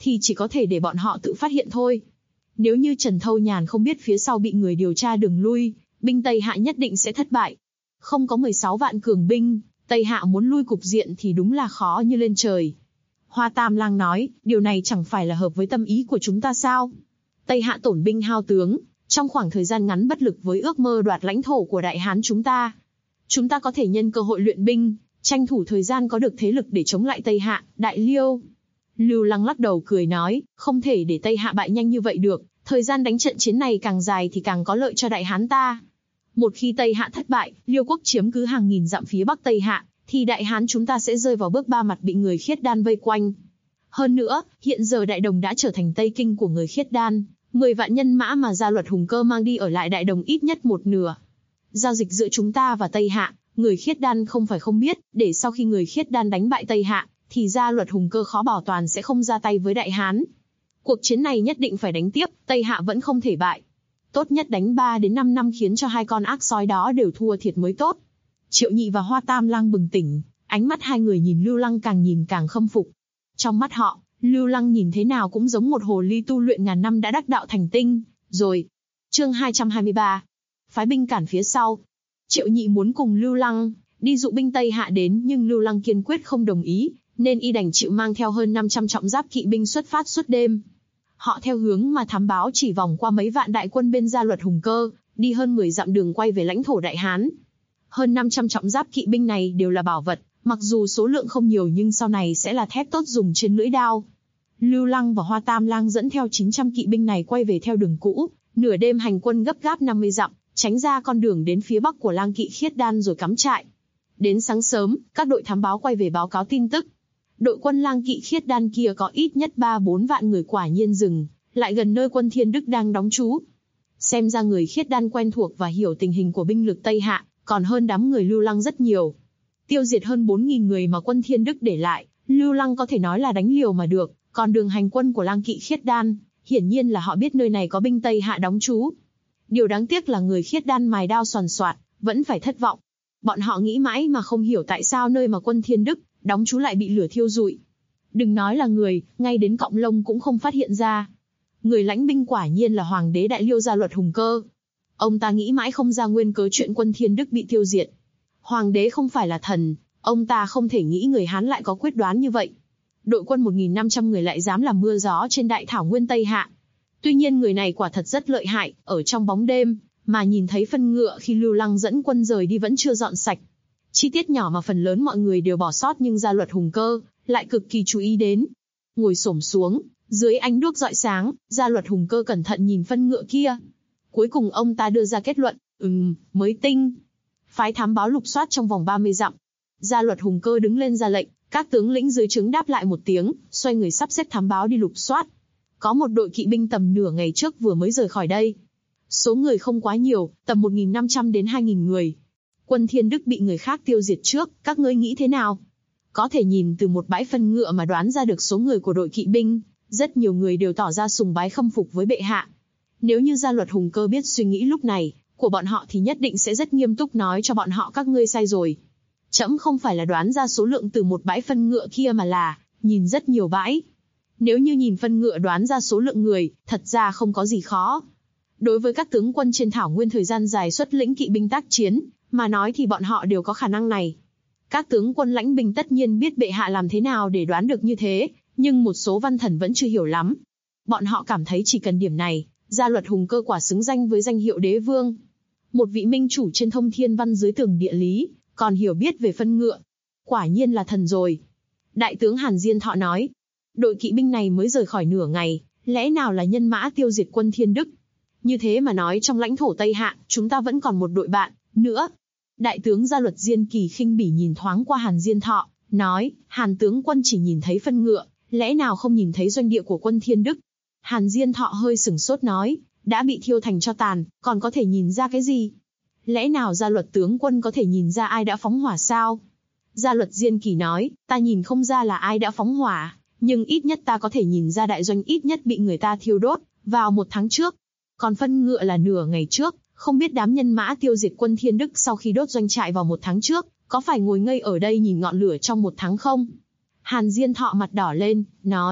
thì chỉ có thể để bọn họ tự phát hiện thôi. Nếu như Trần Thâu Nhàn không biết phía sau bị người điều tra đường lui, binh Tây Hạ nhất định sẽ thất bại. Không có 16 vạn cường binh, Tây Hạ muốn lui cục diện thì đúng là khó như lên trời. Hoa Tam Lang nói, điều này chẳng phải là hợp với tâm ý của chúng ta sao? Tây Hạ tổn binh hao tướng, trong khoảng thời gian ngắn bất lực với ước mơ đoạt lãnh thổ của Đại Hán chúng ta. Chúng ta có thể nhân cơ hội luyện binh, tranh thủ thời gian có được thế lực để chống lại Tây Hạ, Đại Liêu. Lưu Lăng lắc đầu cười nói, không thể để Tây Hạ bại nhanh như vậy được, thời gian đánh trận chiến này càng dài thì càng có lợi cho Đại Hán ta. Một khi Tây Hạ thất bại, Liêu quốc chiếm cứ hàng nghìn dặm phía bắc Tây Hạ, thì Đại Hán chúng ta sẽ rơi vào bước ba mặt bị người Khiết Đan vây quanh. Hơn nữa, hiện giờ Đại Đồng đã trở thành Tây Kinh của người Khiết Đan, 10 vạn nhân mã mà Gia Luật Hùng Cơ mang đi ở lại Đại Đồng ít nhất một nửa. Giao dịch giữa chúng ta và Tây Hạ, người Khiết Đan không phải không biết, để sau khi người Khiết Đan đánh bại Tây Hạ, thì Gia Luật Hùng Cơ khó bảo toàn sẽ không ra tay với Đại Hán. Cuộc chiến này nhất định phải đánh tiếp, Tây Hạ vẫn không thể bại. Tốt nhất đánh 3 đến 5 năm khiến cho hai con ác sói đó đều thua thiệt mới tốt. Triệu Nhị và Hoa Tam Lang bừng tỉnh, ánh mắt hai người nhìn Lưu Lăng càng nhìn càng khâm phục. Trong mắt họ, Lưu Lăng nhìn thế nào cũng giống một hồ ly tu luyện ngàn năm đã đắc đạo thành tinh, rồi. Chương 223. Phái binh cản phía sau. Triệu Nhị muốn cùng Lưu Lăng đi dụ binh Tây Hạ đến, nhưng Lưu Lăng kiên quyết không đồng ý, nên y đành chịu mang theo hơn 500 trọng giáp kỵ binh xuất phát suốt đêm. Họ theo hướng mà thám báo chỉ vòng qua mấy vạn đại quân bên Gia Luật Hùng Cơ, đi hơn 10 dặm đường quay về lãnh thổ Đại Hán. Hơn 500 trọng giáp kỵ binh này đều là bảo vật, mặc dù số lượng không nhiều nhưng sau này sẽ là thép tốt dùng trên lưỡi đao. Lưu Lăng và Hoa Tam Lang dẫn theo 900 kỵ binh này quay về theo đường cũ, nửa đêm hành quân gấp gáp 50 dặm, tránh ra con đường đến phía bắc của Lang Kỵ Khiết Đan rồi cắm trại. Đến sáng sớm, các đội thám báo quay về báo cáo tin tức. Đội quân Lang Kỵ Khiết Đan kia có ít nhất 3-4 vạn người, quả nhiên dừng lại gần nơi quân Thiên Đức đang đóng trú. Xem ra người Khiết Đan quen thuộc và hiểu tình hình của binh lực Tây Hạ, còn hơn đám người Lưu Lăng rất nhiều. Tiêu diệt hơn 4.000 người mà quân Thiên Đức để lại, Lưu Lăng có thể nói là đánh liều mà được, còn đường hành quân của Lang Kỵ Khiết Đan, hiển nhiên là họ biết nơi này có binh Tây Hạ đóng trú. Điều đáng tiếc là người Khiết Đan mài đao soàn soạt, vẫn phải thất vọng. Bọn họ nghĩ mãi mà không hiểu tại sao nơi mà quân Thiên Đức đóng trú lại bị lửa thiêu rụi. Đừng nói là người, ngay đến cọng lông cũng không phát hiện ra. Người lãnh binh quả nhiên là Hoàng đế Đại Liêu Gia Luật Hùng Cơ. Ông ta nghĩ mãi không ra nguyên cớ chuyện quân Thiên Đức bị tiêu diệt. Hoàng đế không phải là thần, ông ta không thể nghĩ người Hán lại có quyết đoán như vậy. Đội quân 1.500 người lại dám làm mưa gió trên đại thảo nguyên Tây Hạ. Tuy nhiên người này quả thật rất lợi hại, ở trong bóng đêm, mà nhìn thấy phân ngựa khi Lưu Lăng dẫn quân rời đi vẫn chưa dọn sạch. Chi tiết nhỏ mà phần lớn mọi người đều bỏ sót nhưng Gia Luật Hùng Cơ lại cực kỳ chú ý đến. Ngồi xổm xuống, dưới ánh đuốc rọi sáng, Gia Luật Hùng Cơ cẩn thận nhìn phân ngựa kia. Cuối cùng ông ta đưa ra kết luận, mới tinh. Phái thám báo lục soát trong vòng 30 dặm. Gia Luật Hùng Cơ đứng lên ra lệnh, các tướng lĩnh dưới trướng đáp lại một tiếng, xoay người sắp xếp thám báo đi lục soát. Có một đội kỵ binh tầm nửa ngày trước vừa mới rời khỏi đây. Số người không quá nhiều, tầm 1.500 đến 2.000 người. Quân Thiên Đức bị người khác tiêu diệt trước, các ngươi nghĩ thế nào? Có thể nhìn từ một bãi phân ngựa mà đoán ra được số người của đội kỵ binh, rất nhiều người đều tỏ ra sùng bái khâm phục với bệ hạ. Nếu như Gia Luật Hùng Cơ biết suy nghĩ lúc này của bọn họ thì nhất định sẽ rất nghiêm túc nói cho bọn họ các ngươi sai rồi. Trẫm không phải là đoán ra số lượng từ một bãi phân ngựa kia mà là nhìn rất nhiều bãi. Nếu như nhìn phân ngựa đoán ra số lượng người, thật ra không có gì khó. Đối với các tướng quân trên thảo nguyên thời gian dài xuất lĩnh kỵ binh tác chiến, mà nói thì bọn họ đều có khả năng này. Các tướng quân lãnh binh tất nhiên biết bệ hạ làm thế nào để đoán được như thế, nhưng một số văn thần vẫn chưa hiểu lắm. Bọn họ cảm thấy chỉ cần điểm này, Gia Luật Hùng Cơ quả xứng danh với danh hiệu đế vương. Một vị minh chủ trên thông thiên văn dưới tường địa lý, còn hiểu biết về phân ngựa. Quả nhiên là thần rồi. Đại tướng Hàn Diên Thọ nói, đội kỵ binh này mới rời khỏi nửa ngày, lẽ nào là nhân mã tiêu diệt quân Thiên Đức? Như thế mà nói trong lãnh thổ Tây Hạ, chúng ta vẫn còn một đội bạn nữa. Đại tướng Gia Luật Diên Kỳ khinh bỉ nhìn thoáng qua Hàn Diên Thọ, nói, Hàn tướng quân chỉ nhìn thấy phân ngựa, lẽ nào không nhìn thấy doanh địa của quân Thiên Đức? Hàn Diên Thọ hơi sửng sốt nói, đã bị thiêu thành tro tàn, còn có thể nhìn ra cái gì? Lẽ nào Gia Luật tướng quân có thể nhìn ra ai đã phóng hỏa sao? Gia Luật Diên Kỳ nói, ta nhìn không ra là ai đã phóng hỏa, nhưng ít nhất ta có thể nhìn ra đại doanh ít nhất bị người ta thiêu đốt vào 1 tháng trước. Còn phân ngựa là nửa ngày trước, không biết đám nhân mã tiêu diệt quân Thiên Đức sau khi đốt doanh trại vào 1 tháng trước, có phải ngồi ngây ở đây nhìn ngọn lửa trong 1 tháng không? Hàn Diên Thọ mặt đỏ lên, nói,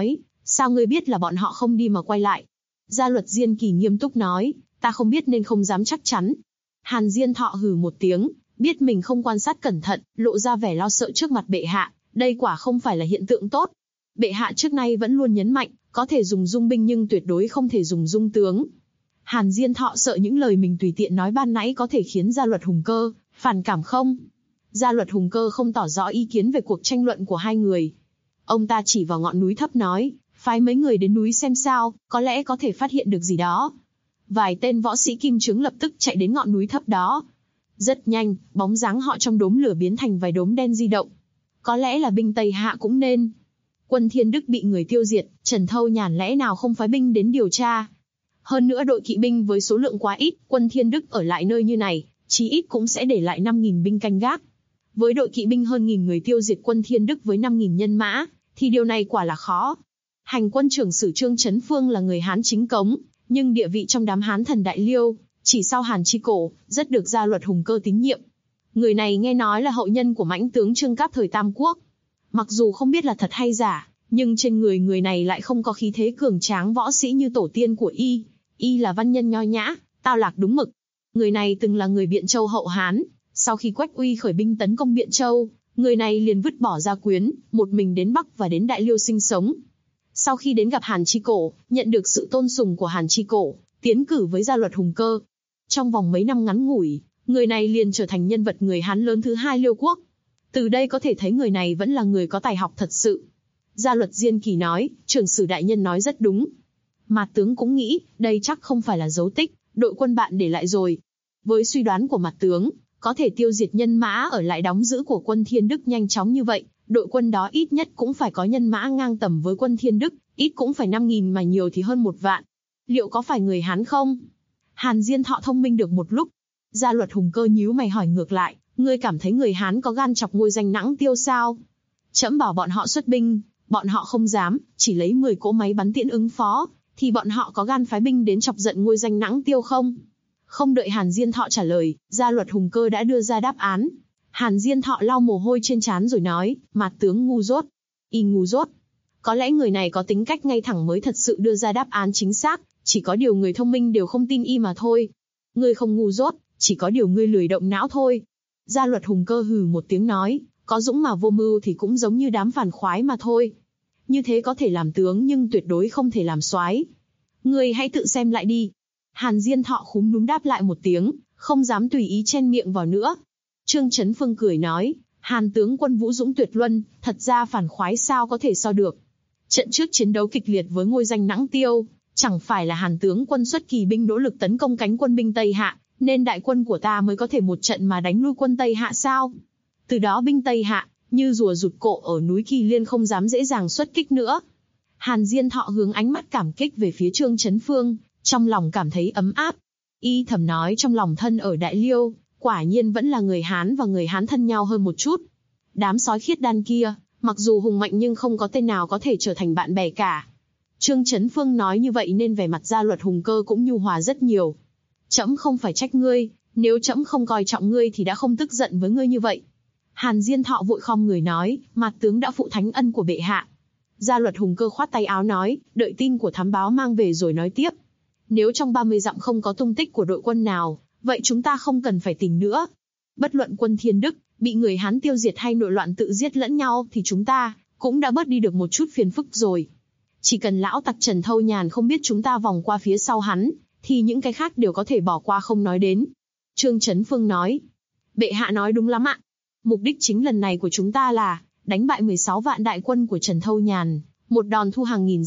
Sao ngươi biết là bọn họ không đi mà quay lại? Gia Luật Diên Kỳ nghiêm túc nói, ta không biết nên không dám chắc chắn. Hàn Diên Thọ hừ một tiếng, biết mình không quan sát cẩn thận, lộ ra vẻ lo sợ trước mặt bệ hạ, đây quả không phải là hiện tượng tốt. Bệ hạ trước nay vẫn luôn nhấn mạnh, có thể dùng dung binh nhưng tuyệt đối không thể dùng dung tướng. Hàn Diên Thọ sợ những lời mình tùy tiện nói ban nãy có thể khiến Gia Luật Hùng Cơ phản cảm không? Gia Luật Hùng Cơ không tỏ rõ ý kiến về cuộc tranh luận của hai người. Ông ta chỉ vào ngọn núi thấp nói, phái mấy người đến núi xem sao, có lẽ có thể phát hiện được gì đó. Vài tên võ sĩ kim trướng lập tức chạy đến ngọn núi thấp đó. Rất nhanh, bóng dáng họ trong đốm lửa biến thành vài đốm đen di động. Có lẽ là binh Tây Hạ cũng nên. Quân Thiên Đức bị người tiêu diệt, Trần Thâu Nhàn lẽ nào không phái binh đến điều tra? Hơn nữa đội kỵ binh với số lượng quá ít, Quân Thiên Đức ở lại nơi như này, chí ít cũng sẽ để lại 5.000 binh canh gác. Với đội kỵ binh hơn 1.000 người tiêu diệt Quân Thiên Đức với 5.000 nhân mã, thì điều này quả là khó. Hành quân trưởng sử Trương Chấn Phương là người Hán chính cống, nhưng địa vị trong đám Hán thần Đại Liêu, chỉ sau Hàn Chi Cổ, rất được Gia Luật Hùng Cơ tín nhiệm. Người này nghe nói là hậu nhân của mãnh tướng Trương Cáp thời Tam Quốc. Mặc dù không biết là thật hay giả, nhưng trên người này lại không có khí thế cường tráng võ sĩ như tổ tiên của y là văn nhân nho nhã, tao lạc đúng mực. Người này từng là người Biện Châu hậu Hán, sau khi Quách Uy khởi binh tấn công Biện Châu, người này liền vứt bỏ gia quyến, một mình đến Bắc và đến Đại Liêu sinh sống. Sau khi đến gặp Hàn Chi Cổ, nhận được sự tôn sùng của Hàn Chi Cổ, tiến cử với Gia Luật Hùng Cơ. Trong vòng mấy năm ngắn ngủi, người này liền trở thành nhân vật người Hán lớn thứ hai Liêu quốc. Từ đây có thể thấy người này vẫn là người có tài học thật sự. Gia Luật Diên Kỳ nói, trưởng sử đại nhân nói rất đúng. Mạt tướng cũng nghĩ, đây chắc không phải là dấu tích, đội quân bạn để lại rồi. Với suy đoán của Mạt tướng, có thể tiêu diệt nhân mã ở lại đóng giữ của quân Thiên Đức nhanh chóng như vậy, đội quân đó ít nhất cũng phải có nhân mã ngang tầm với quân Thiên Đức, ít cũng phải 5.000 mà nhiều thì hơn 1 vạn. Liệu có phải người Hán không? Hàn Diên Thọ thông minh được một lúc. Gia Luật Hùng Cơ nhíu mày hỏi ngược lại, ngươi cảm thấy người Hán có gan chọc ngôi danh Nãng Tiêu sao? Trẫm bảo bọn họ xuất binh, bọn họ không dám, chỉ lấy 10 cỗ máy bắn tiễn ứng phó, thì bọn họ có gan phái binh đến chọc giận ngôi danh Nãng Tiêu không? Không đợi Hàn Diên Thọ trả lời, Gia Luật Hùng Cơ đã đưa ra đáp án. Hàn Diên Thọ lau mồ hôi trên trán rồi nói, Mạt tướng ngu dốt. Y ngu dốt. Có lẽ người này có tính cách ngay thẳng mới thật sự đưa ra đáp án chính xác, chỉ có điều người thông minh đều không tin y mà thôi. Ngươi không ngu dốt, chỉ có điều ngươi lười động não thôi. Gia Luật Hùng Cơ hừ một tiếng nói, có dũng mà vô mưu thì cũng giống như đám phản khoái mà thôi. Như thế có thể làm tướng nhưng tuyệt đối không thể làm soái. Ngươi hãy tự xem lại đi. Hàn Diên Thọ khúm núm đáp lại một tiếng, không dám tùy ý chen miệng vào nữa. Trương Chấn Phương cười nói, Hàn tướng quân vũ dũng tuyệt luân, thật ra phản khoái sao có thể so được. Trận trước chiến đấu kịch liệt với ngôi danh Nãng Tiêu, chẳng phải là Hàn tướng quân xuất kỳ binh nỗ lực tấn công cánh quân binh Tây Hạ, nên đại quân của ta mới có thể một trận mà đánh lui quân Tây Hạ sao? Từ đó binh Tây Hạ, như rùa rụt cổ ở núi Kỳ Liên không dám dễ dàng xuất kích nữa. Hàn Diên Thọ hướng ánh mắt cảm kích về phía Trương Chấn Phương, trong lòng cảm thấy ấm áp. Y thầm nói trong lòng thân ở Đại Liêu, quả nhiên vẫn là người Hán và người Hán thân nhau hơn một chút. Đám sói khiết đan kia, mặc dù hùng mạnh nhưng không có tên nào có thể trở thành bạn bè cả. Trương Chấn Phương nói như vậy nên vẻ mặt Gia Luật Hùng Cơ cũng nhu hòa rất nhiều. Trẫm không phải trách ngươi, nếu trẫm không coi trọng ngươi thì đã không tức giận với ngươi như vậy. Hàn Diên Thọ vội khom người nói, Mạt tướng đã phụ thánh ân của bệ hạ. Gia Luật Hùng Cơ khoát tay áo nói, đợi tin của thám báo mang về rồi nói tiếp. Nếu trong 30 dặm không có tung tích của đội quân nào, vậy chúng ta không cần phải tìm nữa. Bất luận quân Thiên Đức bị người Hán tiêu diệt hay nội loạn tự giết lẫn nhau thì chúng ta cũng đã bớt đi được một chút phiền phức rồi. Chỉ cần lão tặc Trần Thâu Nhàn không biết chúng ta vòng qua phía sau hắn, thì những cái khác đều có thể bỏ qua không nói đến. Trương Chấn Phương nói, bệ hạ nói đúng lắm ạ. Mục đích chính lần này của chúng ta là đánh bại 16 vạn đại quân của Trần Thâu Nhàn, một đòn thu hàng nghìn.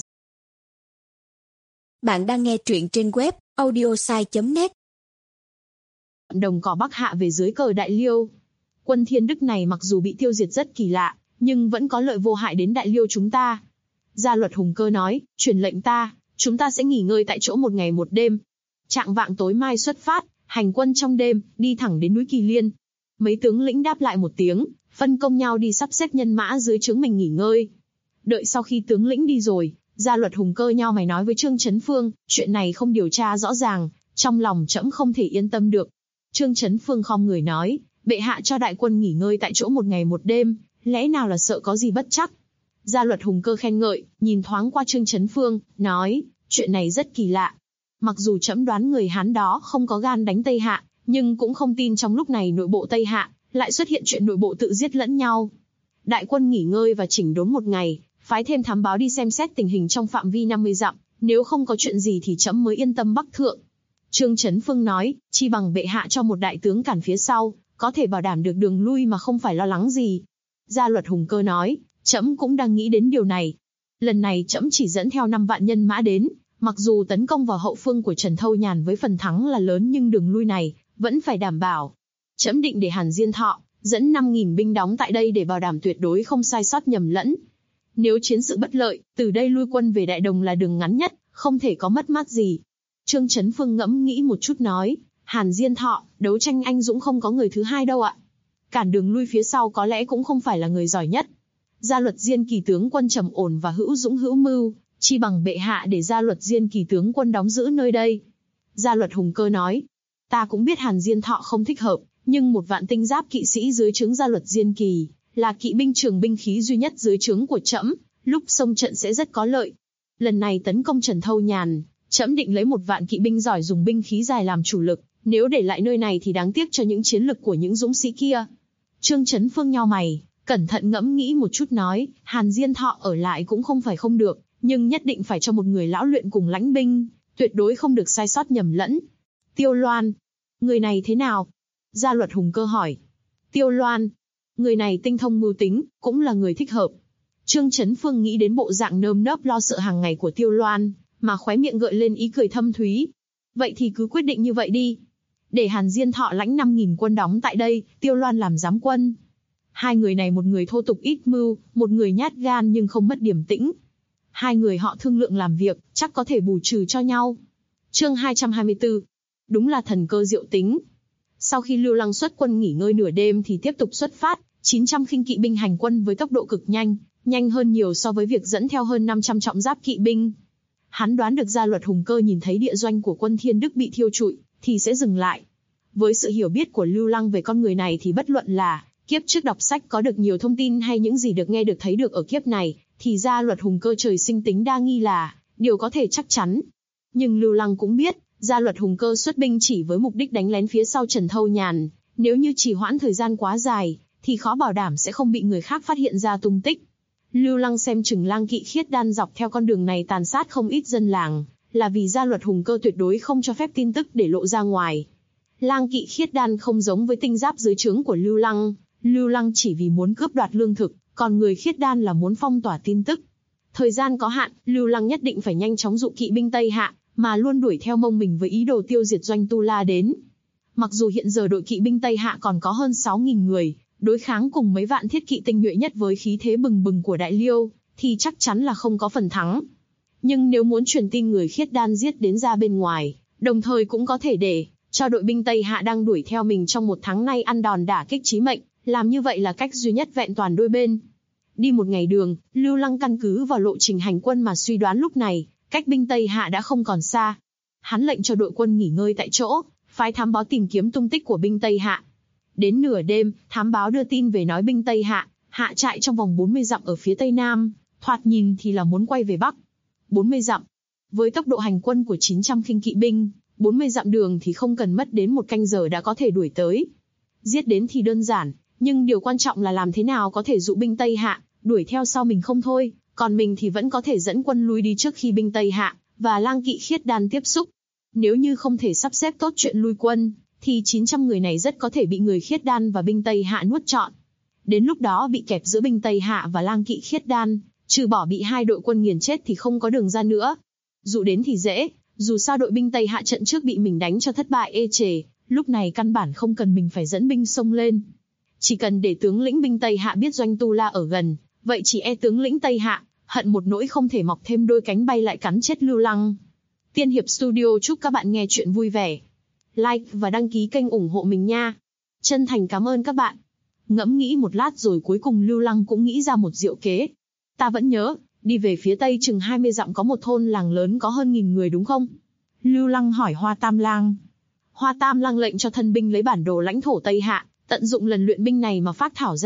Bạn đang nghe truyện trên web audiosai.net. Đồng cỏ Bắc Hạ về dưới cờ Đại Liêu. Quân Thiên Đức này mặc dù bị tiêu diệt rất kỳ lạ, nhưng vẫn có lợi vô hại đến Đại Liêu chúng ta. Gia Luật Hùng Cơ nói, truyền lệnh ta, chúng ta sẽ nghỉ ngơi tại chỗ 1 ngày 1 đêm. Chạng vạng tối mai xuất phát, hành quân trong đêm, đi thẳng đến núi Kỳ Liên. Mấy tướng lĩnh đáp lại một tiếng, phân công nhau đi sắp xếp nhân mã dưới trướng mình nghỉ ngơi. Đợi sau khi tướng lĩnh đi rồi, Gia Luật Hùng Cơ nhao mày nói với Trương Chấn Phương, chuyện này không điều tra rõ ràng, trong lòng trẫm không thể yên tâm được. Trương Chấn Phương khom người nói, bệ hạ cho đại quân nghỉ ngơi tại chỗ 1 ngày 1 đêm, lẽ nào là sợ có gì bất trắc. Gia Luật Hùng Cơ khen ngợi, nhìn thoáng qua Trương Chấn Phương, nói, chuyện này rất kỳ lạ. Mặc dù trẫm đoán người Hán đó không có gan đánh Tây Hạ, nhưng cũng không tin trong lúc này nội bộ Tây Hạ lại xuất hiện chuyện nội bộ tự giết lẫn nhau. Đại quân nghỉ ngơi và chỉnh đốn một ngày, phái thêm thám báo đi xem xét tình hình trong phạm vi 50 dặm, nếu không có chuyện gì thì trẫm mới yên tâm bắc thượng. Trương Chấn Phương nói, chi bằng bệ hạ cho một đại tướng cản phía sau, có thể bảo đảm được đường lui mà không phải lo lắng gì. Gia Luật Hùng Cơ nói, trẫm cũng đang nghĩ đến điều này. Lần này trẫm chỉ dẫn theo 5 vạn nhân mã đến, mặc dù tấn công vào hậu phương của Trần Thâu Nhàn với phần thắng là lớn nhưng đường lui này vẫn phải đảm bảo. Trẫm định để Hàn Diên Thọ dẫn 5.000 binh đóng tại đây để bảo đảm tuyệt đối không sai sót nhầm lẫn. Nếu chiến sự bất lợi, từ đây lui quân về Đại Đồng là đường ngắn nhất, không thể có mất mát gì. Trương Chấn Phương ngẫm nghĩ một chút nói, Hàn Diên Thọ, đấu tranh anh dũng không có người thứ hai đâu ạ. Cản đường lui phía sau có lẽ cũng không phải là người giỏi nhất. Gia Luật Diên Kỳ tướng quân trầm ổn và hữu dũng hữu mưu, chi bằng bệ hạ để Gia Luật Diên Kỳ tướng quân đóng giữ nơi đây. Gia Luật Hùng Cơ nói, ta cũng biết Hàn Diên Thọ không thích hợp, nhưng 1 vạn tinh giáp kỵ sĩ dưới trướng Gia Luật Diên Kỳ là kỵ binh trường binh khí duy nhất dưới trướng của trẫm, lúc xông trận sẽ rất có lợi. Lần này tấn công Trần Thâu Nhàn, trẫm định lấy 1 vạn kỵ binh giỏi dùng binh khí dài làm chủ lực, nếu để lại nơi này thì đáng tiếc cho những chiến lực của những dũng sĩ kia. Trương Chấn Phương nhao mày, cẩn thận ngẫm nghĩ một chút nói, Hàn Diên Thọ ở lại cũng không phải không được, nhưng nhất định phải cho một người lão luyện cùng lãnh binh, tuyệt đối không được sai sót nhầm lẫn. Tiêu Loan, người này thế nào? Gia Luật Hùng Cơ hỏi. Tiêu Loan, người này tinh thông mưu tính, cũng là người thích hợp. Trương Chấn Phương nghĩ đến bộ dạng nơm nớp lo sợ hàng ngày của Tiêu Loan, mà khóe miệng gợi lên ý cười thâm thúy. Vậy thì cứ quyết định như vậy đi. Để Hàn Diên Thọ lãnh 5.000 quân đóng tại đây, Tiêu Loan làm giám quân. Hai người này một người thô tục ít mưu, một người nhát gan nhưng không mất điềm tĩnh. Hai người họ thương lượng làm việc, chắc có thể bù trừ cho nhau. Chương 224. Đúng là thần cơ diệu tính. Sau khi Lưu Lăng xuất quân nghỉ ngơi nửa đêm thì tiếp tục xuất phát, 900 khinh kỵ binh hành quân với tốc độ cực nhanh, nhanh hơn nhiều so với việc dẫn theo hơn 500 trọng giáp kỵ binh. Hắn đoán được Gia Luật Hùng Cơ nhìn thấy địa doanh của quân Thiên Đức bị thiêu trụi, thì sẽ dừng lại. Với sự hiểu biết của Lưu Lăng về con người này thì bất luận là kiếp trước đọc sách có được nhiều thông tin hay những gì được nghe được thấy được ở kiếp này, thì Gia Luật Hùng Cơ trời sinh tính đa nghi là điều có thể chắc chắn. Nhưng Lưu Lăng cũng biết, Gia Luật Hùng Cơ xuất binh chỉ với mục đích đánh lén phía sau Trần Thâu Nhàn, nếu như trì hoãn thời gian quá dài, thì khó bảo đảm sẽ không bị người khác phát hiện ra tung tích. Lưu Lăng xem chừng lang kỵ khiết đan dọc theo con đường này tàn sát không ít dân làng, là vì Gia Luật Hùng Cơ tuyệt đối không cho phép tin tức để lộ ra ngoài. Lang kỵ khiết đan không giống với tinh giáp dưới trướng của Lưu Lăng chỉ vì muốn cướp đoạt lương thực, còn người khiết đan là muốn phong tỏa tin tức. Thời gian có hạn, Lưu Lăng nhất định phải nhanh chóng dụ kỵ binh Tây Hạ, mà luôn đuổi theo Mông Mình với ý đồ tiêu diệt doanh Tu La đến. Mặc dù hiện giờ đội kỵ binh Tây Hạ còn có hơn 6.000 người, đối kháng cùng mấy vạn thiết kỵ tinh nhuệ nhất với khí thế bừng bừng của Đại Liêu, thì chắc chắn là không có phần thắng. Nhưng nếu muốn truyền tin người khiết đan giết đến ra bên ngoài, đồng thời cũng có thể để cho đội binh Tây Hạ đang đuổi theo mình trong 1 tháng nay ăn đòn đả kích chí mệnh, làm như vậy là cách duy nhất vẹn toàn đôi bên. Đi một ngày đường, Lưu Lăng căn cứ vào lộ trình hành quân mà suy đoán lúc này, cách binh Tây Hạ đã không còn xa. Hắn lệnh cho đội quân nghỉ ngơi tại chỗ, phái thám báo tìm kiếm tung tích của binh Tây Hạ. Đến nửa đêm, thám báo đưa tin về nói binh Tây Hạ hạ trại trong vòng 40 dặm ở phía tây nam, thoạt nhìn thì là muốn quay về bắc. 40 dặm. Với tốc độ hành quân của 900 khinh kỵ binh, 40 dặm đường thì không cần mất đến 1 canh giờ đã có thể đuổi tới. Giết đến thì đơn giản, nhưng điều quan trọng là làm thế nào có thể dụ binh Tây Hạ đuổi theo sau mình không thôi, còn mình thì vẫn có thể dẫn quân lui đi trước khi binh Tây Hạ và lang kỵ khiết đan tiếp xúc. Nếu như không thể sắp xếp tốt chuyện lui quân, thì 900 người này rất có thể bị người khiết đan và binh Tây Hạ nuốt trọn. Đến lúc đó bị kẹp giữa binh Tây Hạ và lang kỵ khiết đan, trừ bỏ bị hai đội quân nghiền chết thì không có đường ra nữa. Dụ đến thì dễ, dù sao đội binh Tây Hạ trận trước bị mình đánh cho thất bại ê chề, lúc này căn bản không cần mình phải dẫn binh xông lên. Chỉ cần để tướng lĩnh binh Tây Hạ biết doanh Tu La ở gần, vậy chỉ e tướng lĩnh Tây Hạ hận một nỗi không thể mọc thêm đôi cánh bay lại cắn chết Lưu Lăng. Tiên Hiệp Studio chúc các bạn nghe chuyện vui vẻ. Like và đăng ký kênh ủng hộ mình nha. Chân thành cảm ơn các bạn. Ngẫm nghĩ một lát rồi cuối cùng Lưu Lăng cũng nghĩ ra một diệu kế. Ta vẫn nhớ, đi về phía tây chừng 20 dặm có một thôn làng lớn có hơn 1000 người đúng không? Lưu Lăng hỏi Hoa Tam Lang. Hoa Tam Lang lệnh cho thân binh lấy bản đồ lãnh thổ Tây Hạ, tận dụng lần luyện binh này mà phác thảo ra,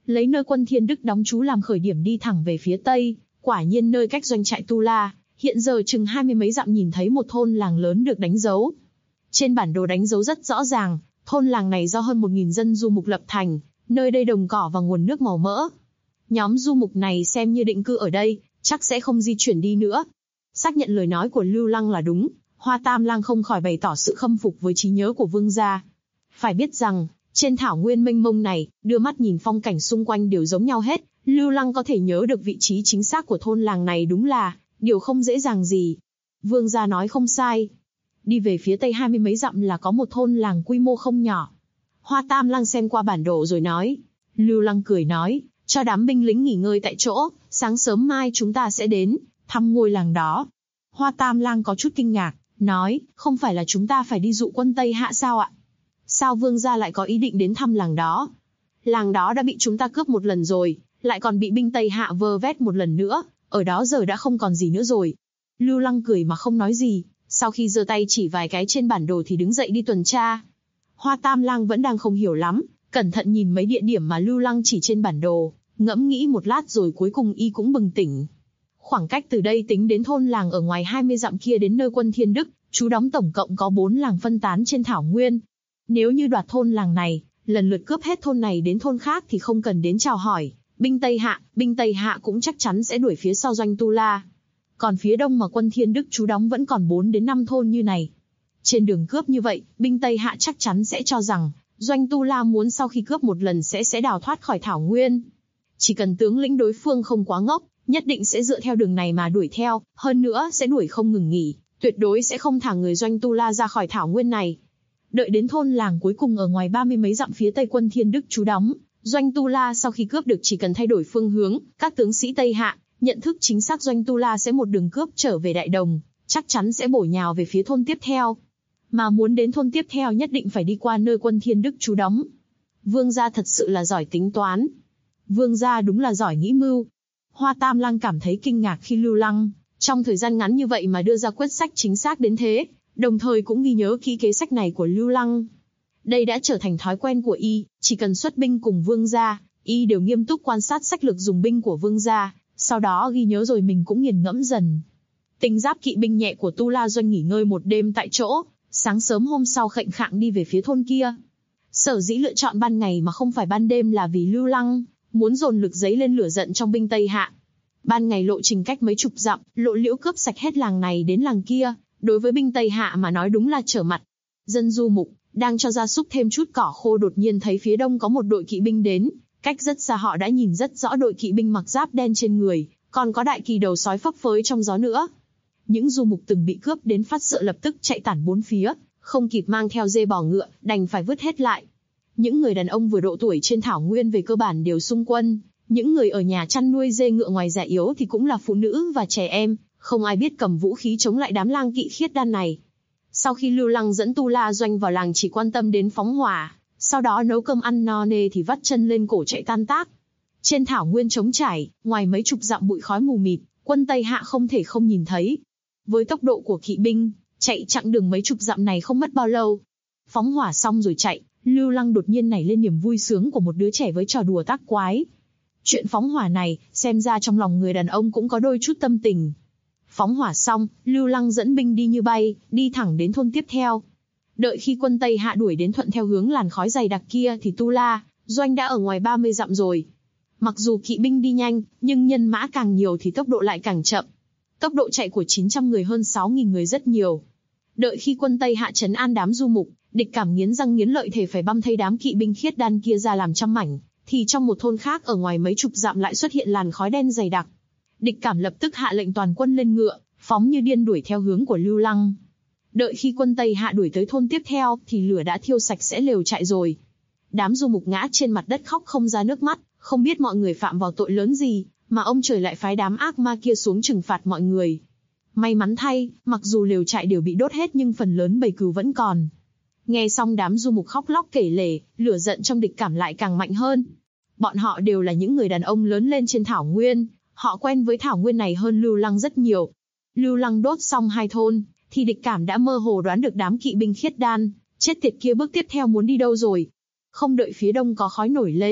lấy nơi quân Thiên Đức đóng trú làm khởi điểm đi thẳng về phía tây. Quả nhiên nơi cách doanh trại Tu La, hiện giờ chừng 20 mấy dặm nhìn thấy một thôn làng lớn được đánh dấu. Trên bản đồ đánh dấu rất rõ ràng, thôn làng này do hơn 1000 dân du mục lập thành, nơi đây đồng cỏ và nguồn nước màu mỡ. Nhóm du mục này xem như định cư ở đây, chắc sẽ không di chuyển đi nữa. Xác nhận lời nói của Lưu Lăng là đúng, Hoa Tam Lang không khỏi bày tỏ sự khâm phục với trí nhớ của vương gia. Phải biết rằng, trên thảo nguyên mênh mông này, đưa mắt nhìn phong cảnh xung quanh đều giống nhau hết, Lưu Lăng có thể nhớ được vị trí chính xác của thôn làng này đúng là điều không dễ dàng gì. Vương gia nói không sai. Đi về phía tây 20 mấy dặm là có một thôn làng quy mô không nhỏ. Hoa Tam Lang xem qua bản đồ rồi nói. Lưu Lăng cười nói, cho đám binh lính nghỉ ngơi tại chỗ, sáng sớm mai chúng ta sẽ đến, thăm ngôi làng đó. Hoa Tam Lang có chút kinh ngạc, nói, không phải là chúng ta phải đi dụ quân Tây Hạ sao ạ? Sao vương gia lại có ý định đến thăm làng đó? Làng đó đã bị chúng ta cướp một lần rồi, lại còn bị binh Tây Hạ vơ vét một lần nữa, ở đó giờ đã không còn gì nữa rồi. Lưu Lăng cười mà không nói gì, sau khi giơ tay chỉ vài cái trên bản đồ thì đứng dậy đi tuần tra. Hoa Tam Lang vẫn đang không hiểu lắm, cẩn thận nhìn mấy địa điểm mà Lưu Lăng chỉ trên bản đồ, ngẫm nghĩ một lát rồi cuối cùng y cũng bừng tỉnh. Khoảng cách từ đây tính đến thôn làng ở ngoài 20 dặm kia đến nơi quân Thiên Đức trú đóng tổng cộng có 4 làng phân tán trên thảo nguyên. Nếu như đoạt thôn làng này, lần lượt cướp hết thôn này đến thôn khác thì không cần đến chào hỏi, binh Tây Hạ cũng chắc chắn sẽ đuổi phía sau doanh Tu La. Còn phía đông mà quân Thiên Đức trú đóng vẫn còn 4 đến 5 thôn như này. Trên đường cướp như vậy, binh Tây Hạ chắc chắn sẽ cho rằng doanh Tu La muốn sau khi cướp một lần sẽ đào thoát khỏi thảo nguyên. Chỉ cần tướng lĩnh đối phương không quá ngốc, nhất định sẽ dựa theo đường này mà đuổi theo, hơn nữa sẽ đuổi không ngừng nghỉ, tuyệt đối sẽ không thả người doanh Tu La ra khỏi thảo nguyên này. Đợi đến thôn làng cuối cùng ở ngoài 30 mấy dặm phía tây quân Thiên Đức trú đóng, doanh Tu La sau khi cướp được chỉ cần thay đổi phương hướng, các tướng sĩ Tây Hạ nhận thức chính xác doanh Tu La sẽ một đường cướp trở về Đại Đồng, chắc chắn sẽ bổ nhào về phía thôn tiếp theo. Mà muốn đến thôn tiếp theo nhất định phải đi qua nơi quân Thiên Đức trú đóng. Vương gia thật sự là giỏi tính toán. Vương gia đúng là giỏi nghĩ mưu. Hoa Tam Lang cảm thấy kinh ngạc khi Lưu Lăng trong thời gian ngắn như vậy mà đưa ra quyết sách chính xác đến thế, đồng thời cũng ghi nhớ kỹ kế sách này của Lưu Lăng. Đây đã trở thành thói quen của y, chỉ cần xuất binh cùng vương gia, y đều nghiêm túc quan sát sách lược dùng binh của vương gia, sau đó ghi nhớ rồi mình cũng nghiền ngẫm dần. Tinh giáp kỵ binh nhẹ của Tu La doanh nghỉ ngơi một đêm tại chỗ, sáng sớm hôm sau khệnh khạng đi về phía thôn kia. Sở dĩ lựa chọn ban ngày mà không phải ban đêm là vì Lưu Lăng muốn dồn lực dấy lên lửa giận trong binh Tây Hạ. Ban ngày lộ trình cách mấy chục dặm, lộ liễu cướp sạch hết làng này đến làng kia, đối với binh Tây Hạ mà nói đúng là trở mặt. Dân du mục đang cho gia súc thêm chút cỏ khô đột nhiên thấy phía đông có một đội kỵ binh đến, cách rất xa họ đã nhìn rất rõ đội kỵ binh mặc giáp đen trên người, còn có đại kỳ đầu sói phấp phới trong gió nữa. Những du mục từng bị cướp đến phát sợ lập tức chạy tản bốn phía, không kịp mang theo dê bò ngựa, đành phải vứt hết lại. Những người đàn ông vừa độ tuổi trên thảo nguyên về cơ bản đều xung quân, những người ở nhà chăn nuôi dê ngựa ngoài già yếu thì cũng là phụ nữ và trẻ em, không ai biết cầm vũ khí chống lại đám lang kỵ khiết đan này. Sau khi Lưu Lăng dẫn Tu La doanh vào làng chỉ quan tâm đến phóng hỏa, sau đó nấu cơm ăn no nê thì vắt chân lên cổ chạy tan tác. Trên thảo nguyên trống trải, ngoài mấy chục dặm bụi khói mù mịt, quân Tây Hạ không thể không nhìn thấy. Với tốc độ của kỵ binh, chạy chặng đường mấy chục dặm này không mất bao lâu. Phóng hỏa xong rồi chạy, Lưu Lăng đột nhiên nảy lên niềm vui sướng của một đứa trẻ với trò đùa tác quái. Chuyện phóng hỏa này, xem ra trong lòng người đàn ông cũng có đôi chút tâm tình. Phóng hỏa xong, Lưu Lăng dẫn binh đi như bay, đi thẳng đến thôn tiếp theo. Đợi khi quân Tây Hạ đuổi đến thuận theo hướng làn khói dày đặc kia thì Tu La doanh đã ở ngoài 30 dặm rồi. Mặc dù kỵ binh đi nhanh, nhưng nhân mã càng nhiều thì tốc độ lại càng chậm. Tốc độ chạy của 900 người hơn 6.000 người rất nhiều. Đợi khi quân Tây Hạ trấn an đám du mục, địch cảm nghiến răng nghiến lợi thề phải băm thây đám kỵ binh khiết đan kia ra làm trăm mảnh, thì trong một thôn khác ở ngoài mấy chục dặm lại xuất hiện làn khói đen dày đặc. Địch cảm lập tức hạ lệnh toàn quân lên ngựa, phóng như điên đuổi theo hướng của Lưu Lăng. Đợi khi quân Tây Hạ đuổi tới thôn tiếp theo thì lửa đã thiêu sạch sẽ lều trại rồi. Đám du mục ngã trên mặt đất khóc không ra nước mắt, không biết mọi người phạm vào tội lớn gì, mà ông trời lại phái đám ác ma kia xuống trừng phạt mọi người. May mắn thay, mặc dù lều trại đều bị đốt hết nhưng phần lớn bầy cừu vẫn còn. Nghe xong đám du mục khóc lóc kể lể, lửa giận trong địch cảm lại càng mạnh hơn. Bọn họ đều là những người đàn ông lớn lên trên thảo nguyên, họ quen với thảo nguyên này hơn Lưu Lăng rất nhiều. Lưu Lăng đốt xong 2 thôn, thì địch cảm đã mơ hồ đoán được đám kỵ binh khiết đan chết tiệt kia bước tiếp theo muốn đi đâu rồi. Không đợi phía đông có khói nổi lên,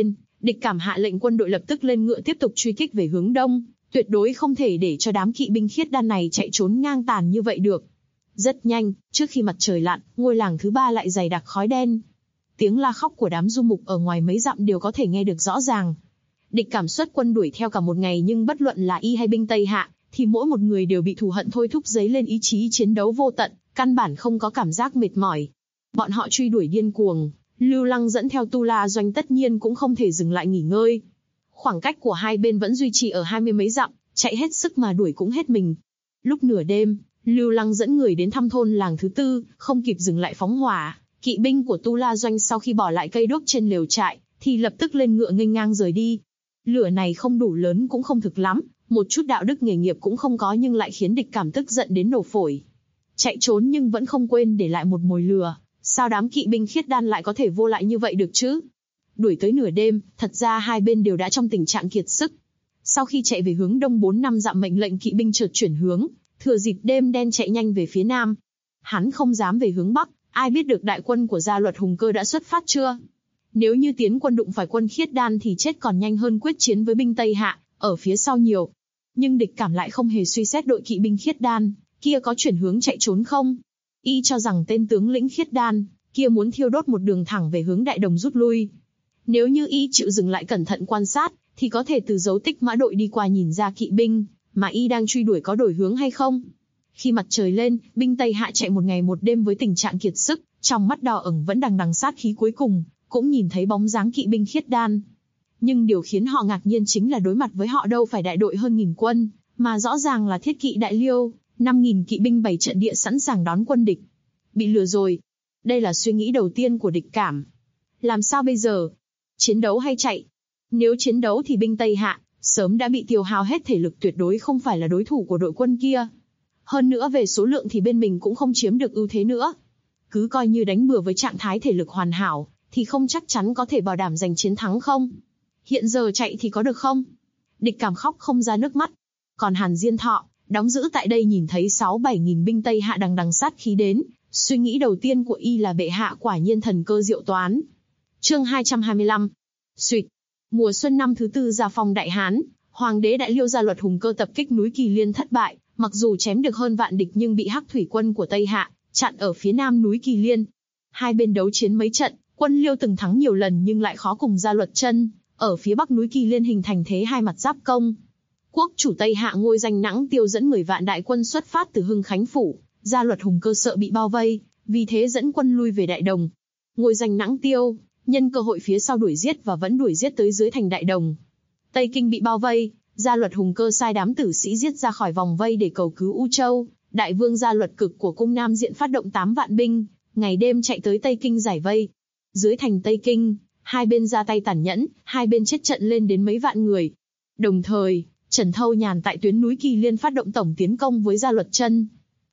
Địch Cảm hạ lệnh quân đội lập tức lên ngựa tiếp tục truy kích về hướng đông, tuyệt đối không thể để cho đám kỵ binh khiết đan này chạy trốn ngang tàn như vậy được. Rất nhanh, trước khi mặt trời lặn, ngôi làng thứ 3 lại dày đặc khói đen. Tiếng la khóc của đám du mục ở ngoài mấy dặm đều có thể nghe được rõ ràng. Địch Cảm xuất quân đuổi theo cả một ngày, nhưng bất luận là y hay binh Tây Hạ, thì mỗi một người đều bị thù hận thôi thúc dấy lên ý chí chiến đấu vô tận, căn bản không có cảm giác mệt mỏi. Bọn họ truy đuổi điên cuồng, Lưu Lăng dẫn theo Tu La Doanh tất nhiên cũng không thể dừng lại nghỉ ngơi. Khoảng cách của hai bên vẫn duy trì ở 20 mấy dặm, chạy hết sức mà đuổi cũng hết mình. Lúc nửa đêm, Lưu Lăng dẫn người đến thăm thôn làng thứ 4, không kịp dừng lại phóng hỏa. Kỵ binh của Tu La Doanh sau khi bỏ lại cây đuốc trên lều trại, thì lập tức lên ngựa nghênh ngang rời đi. Lửa này không đủ lớn cũng không thực lắm, một chút đạo đức nghề nghiệp cũng không có, nhưng lại khiến Địch Cảm tức giận đến nổ phổi. Chạy trốn nhưng vẫn không quên để lại một mồi lửa, sao đám kỵ binh khiết đan lại có thể vô lại như vậy được chứ? Đuổi tới nửa đêm, thật ra hai bên đều đã trong tình trạng kiệt sức. Sau khi chạy về hướng đông 4-5 dặm, mệnh lệnh kỵ binh chợt chuyển hướng, thừa dịp đêm đen chạy nhanh về phía nam. Hắn không dám về hướng bắc, ai biết được đại quân của Gia Luật Hùng Cơ đã xuất phát chưa? Nếu như tiến quân đụng phải quân khiết đan thì chết còn nhanh hơn quyết chiến với binh Tây Hạ, ở phía sau nhiều. Nhưng Địch Cảm lại không hề suy xét đội kỵ binh khiết đan kia có chuyển hướng chạy trốn không. Y cho rằng tên tướng lĩnh khiết đan kia muốn thiêu đốt một đường thẳng về hướng Đại Đồng rút lui. Nếu như y chịu dừng lại cẩn thận quan sát, thì có thể từ dấu tích mã đội đi qua nhìn ra kỵ binh mà y đang truy đuổi có đổi hướng hay không. Khi mặt trời lên, binh Tây Hạ chạy một ngày một đêm với tình trạng kiệt sức, trong mắt đỏ ửng vẫn đằng đằng sát khí, cuối cùng cũng nhìn thấy bóng dáng kỵ binh khiết đan. Nhưng điều khiến họ ngạc nhiên chính là đối mặt với họ đâu phải đại đội hơn 1000 quân, mà rõ ràng là thiết kỵ Đại Liêu, 5000 kỵ binh bày trận địa sẵn sàng đón quân địch. Bị lừa rồi. Đây là suy nghĩ đầu tiên của Địch Cảm. Làm sao bây giờ? Chiến đấu hay chạy? Nếu chiến đấu thì binh Tây Hạ sớm đã bị tiêu hao hết thể lực, tuyệt đối không phải là đối thủ của đội quân kia. Hơn nữa về số lượng thì bên mình cũng không chiếm được ưu thế nữa. Cứ coi như đánh bừa với trạng thái thể lực hoàn hảo, thì không chắc chắn có thể bảo đảm giành chiến thắng không? Hiện giờ chạy thì có được không? Địch Cảm khóc không ra nước mắt. Còn Hàn Diên Thọ, đóng giữ tại đây, nhìn thấy 6-7 nghìn binh Tây Hạ đằng đằng sát khí đến, suy nghĩ đầu tiên của y là bệ hạ quả nhiên thần cơ diệu toán. Chương 225. Xuyệt. Mùa xuân năm thứ 4 Gia Phong Đại Hán, Hoàng đế Đại Liêu Gia Luật Hùng Cơ tập kích núi Kỳ Liên thất bại, mặc dù chém được hơn vạn địch nhưng bị Hắc thủy quân của Tây Hạ chặn ở phía nam núi Kỳ Liên. Hai bên đấu chiến mấy trận, quân Liêu từng thắng nhiều lần nhưng lại khó cùng Gia Luật Chân ở phía bắc núi Kỳ Liên hình thành thế hai mặt giáp công. Quốc chủ Tây Hạ Ngôi Danh Nãng Tiêu dẫn 10 vạn đại quân xuất phát từ Hưng Khánh phủ, Gia Luật Hùng Cơ sợ bị bao vây, vì thế dẫn quân lui về Đại Đồng. Ngôi Danh Nãng Tiêu nhân cơ hội phía sau đuổi giết và vẫn đuổi giết tới dưới thành Đại Đồng. Tây Kinh bị bao vây, Gia Luật Hùng Cơ sai đám tử sĩ giết ra khỏi vòng vây để cầu cứu U Châu. Đại vương Gia Luật Cực của cung Nam Diện phát động 8 vạn binh, ngày đêm chạy tới Tây Kinh giải vây. Dưới thành Tây Kinh, hai bên ra tay tàn nhẫn, hai bên chết trận lên đến mấy vạn người. Đồng thời, Trần Thâu Nhàn tại tuyến núi Kỳ Liên phát động tổng tiến công với Gia Luật Chân.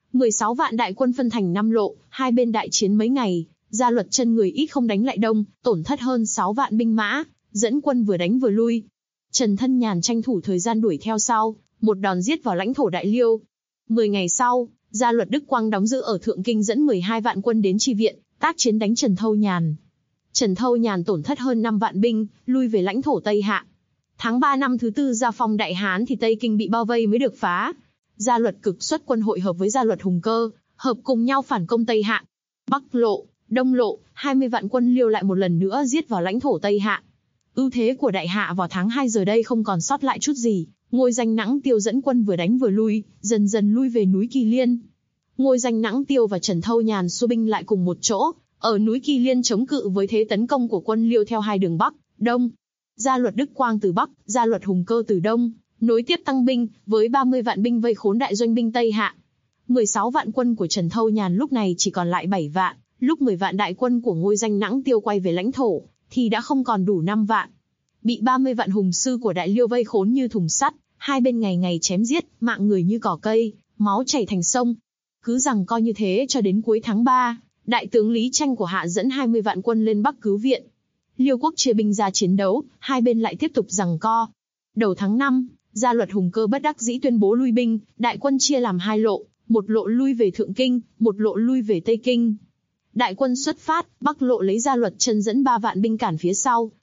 16 vạn đại quân phân thành 5 lộ, hai bên đại chiến mấy ngày, Gia Luật Chân người ít không đánh lại đông, tổn thất hơn 6 vạn binh mã, dẫn quân vừa đánh vừa lui. Trần Thân Nhàn tranh thủ thời gian đuổi theo sau, một đòn giết vào lãnh thổ Đại Liêu. 10 ngày sau, Gia Luật Đức Quang đóng giữ ở Thượng Kinh dẫn 12 vạn quân đến chi viện, tác chiến đánh Trần Thâu Nhàn. Trần Thâu Nhàn tổn thất hơn 5 vạn binh, lui về lãnh thổ Tây Hạ. Tháng 3 năm thứ 4 Gia Phong Đại Hán thì Tây Kinh bị bao vây mới được phá. Gia Luật Cực xuất quân hội hợp với Gia Luật Hùng Cơ, hợp cùng nhau phản công Tây Hạ. Bắc lộ, Đông lộ, 20 vạn quân Liêu lại một lần nữa giết vào lãnh thổ Tây Hạ. Ưu thế của Đại Hạ vào tháng 2 giờ đây không còn sót lại chút gì. Ngôi Danh Nãng Tiêu dẫn quân vừa đánh vừa lui, dần dần lui về núi Kỳ Liên. Ngôi Danh Nãng Tiêu và Trần Thâu Nhàn xua binh lại cùng một chỗ, ở núi Kỳ Liên chống cự với thế tấn công của quân Liêu theo hai đường Bắc, Đông. Gia Luật Đức Quang từ Bắc, Gia Luật Hùng Cơ từ Đông, nối tiếp tăng binh, với 30 vạn binh vây khốn đại doanh binh Tây Hạ. 16 vạn quân của Trần Thâu Nhàn lúc này chỉ còn lại 7 vạn, lúc 10 vạn đại quân của Ngôi Danh Nãng Tiêu quay về lãnh thổ, thì đã không còn đủ 5 vạn. Bị 30 vạn hùng sư của Đại Liêu vây khốn như thùng sắt, hai bên ngày ngày chém giết, mạng người như cỏ cây, máu chảy thành sông. Cứ rằng coi như thế cho đến cuối tháng 3, đại tướng Lý Tranh của Hạ dẫn 20 vạn quân lên Bắc cứu viện. Liêu quốc chia binh ra chiến đấu, hai bên lại tiếp tục giằng co. Đầu tháng 5, Gia Luật Hùng Cơ bất đắc dĩ tuyên bố lui binh, đại quân chia làm 2 lộ, một lộ lui về Thượng Kinh, một lộ lui về Tây Kinh. Đại quân xuất phát, Bắc lộ lấy Gia Luật Chân dẫn 3 vạn binh cản phía sau,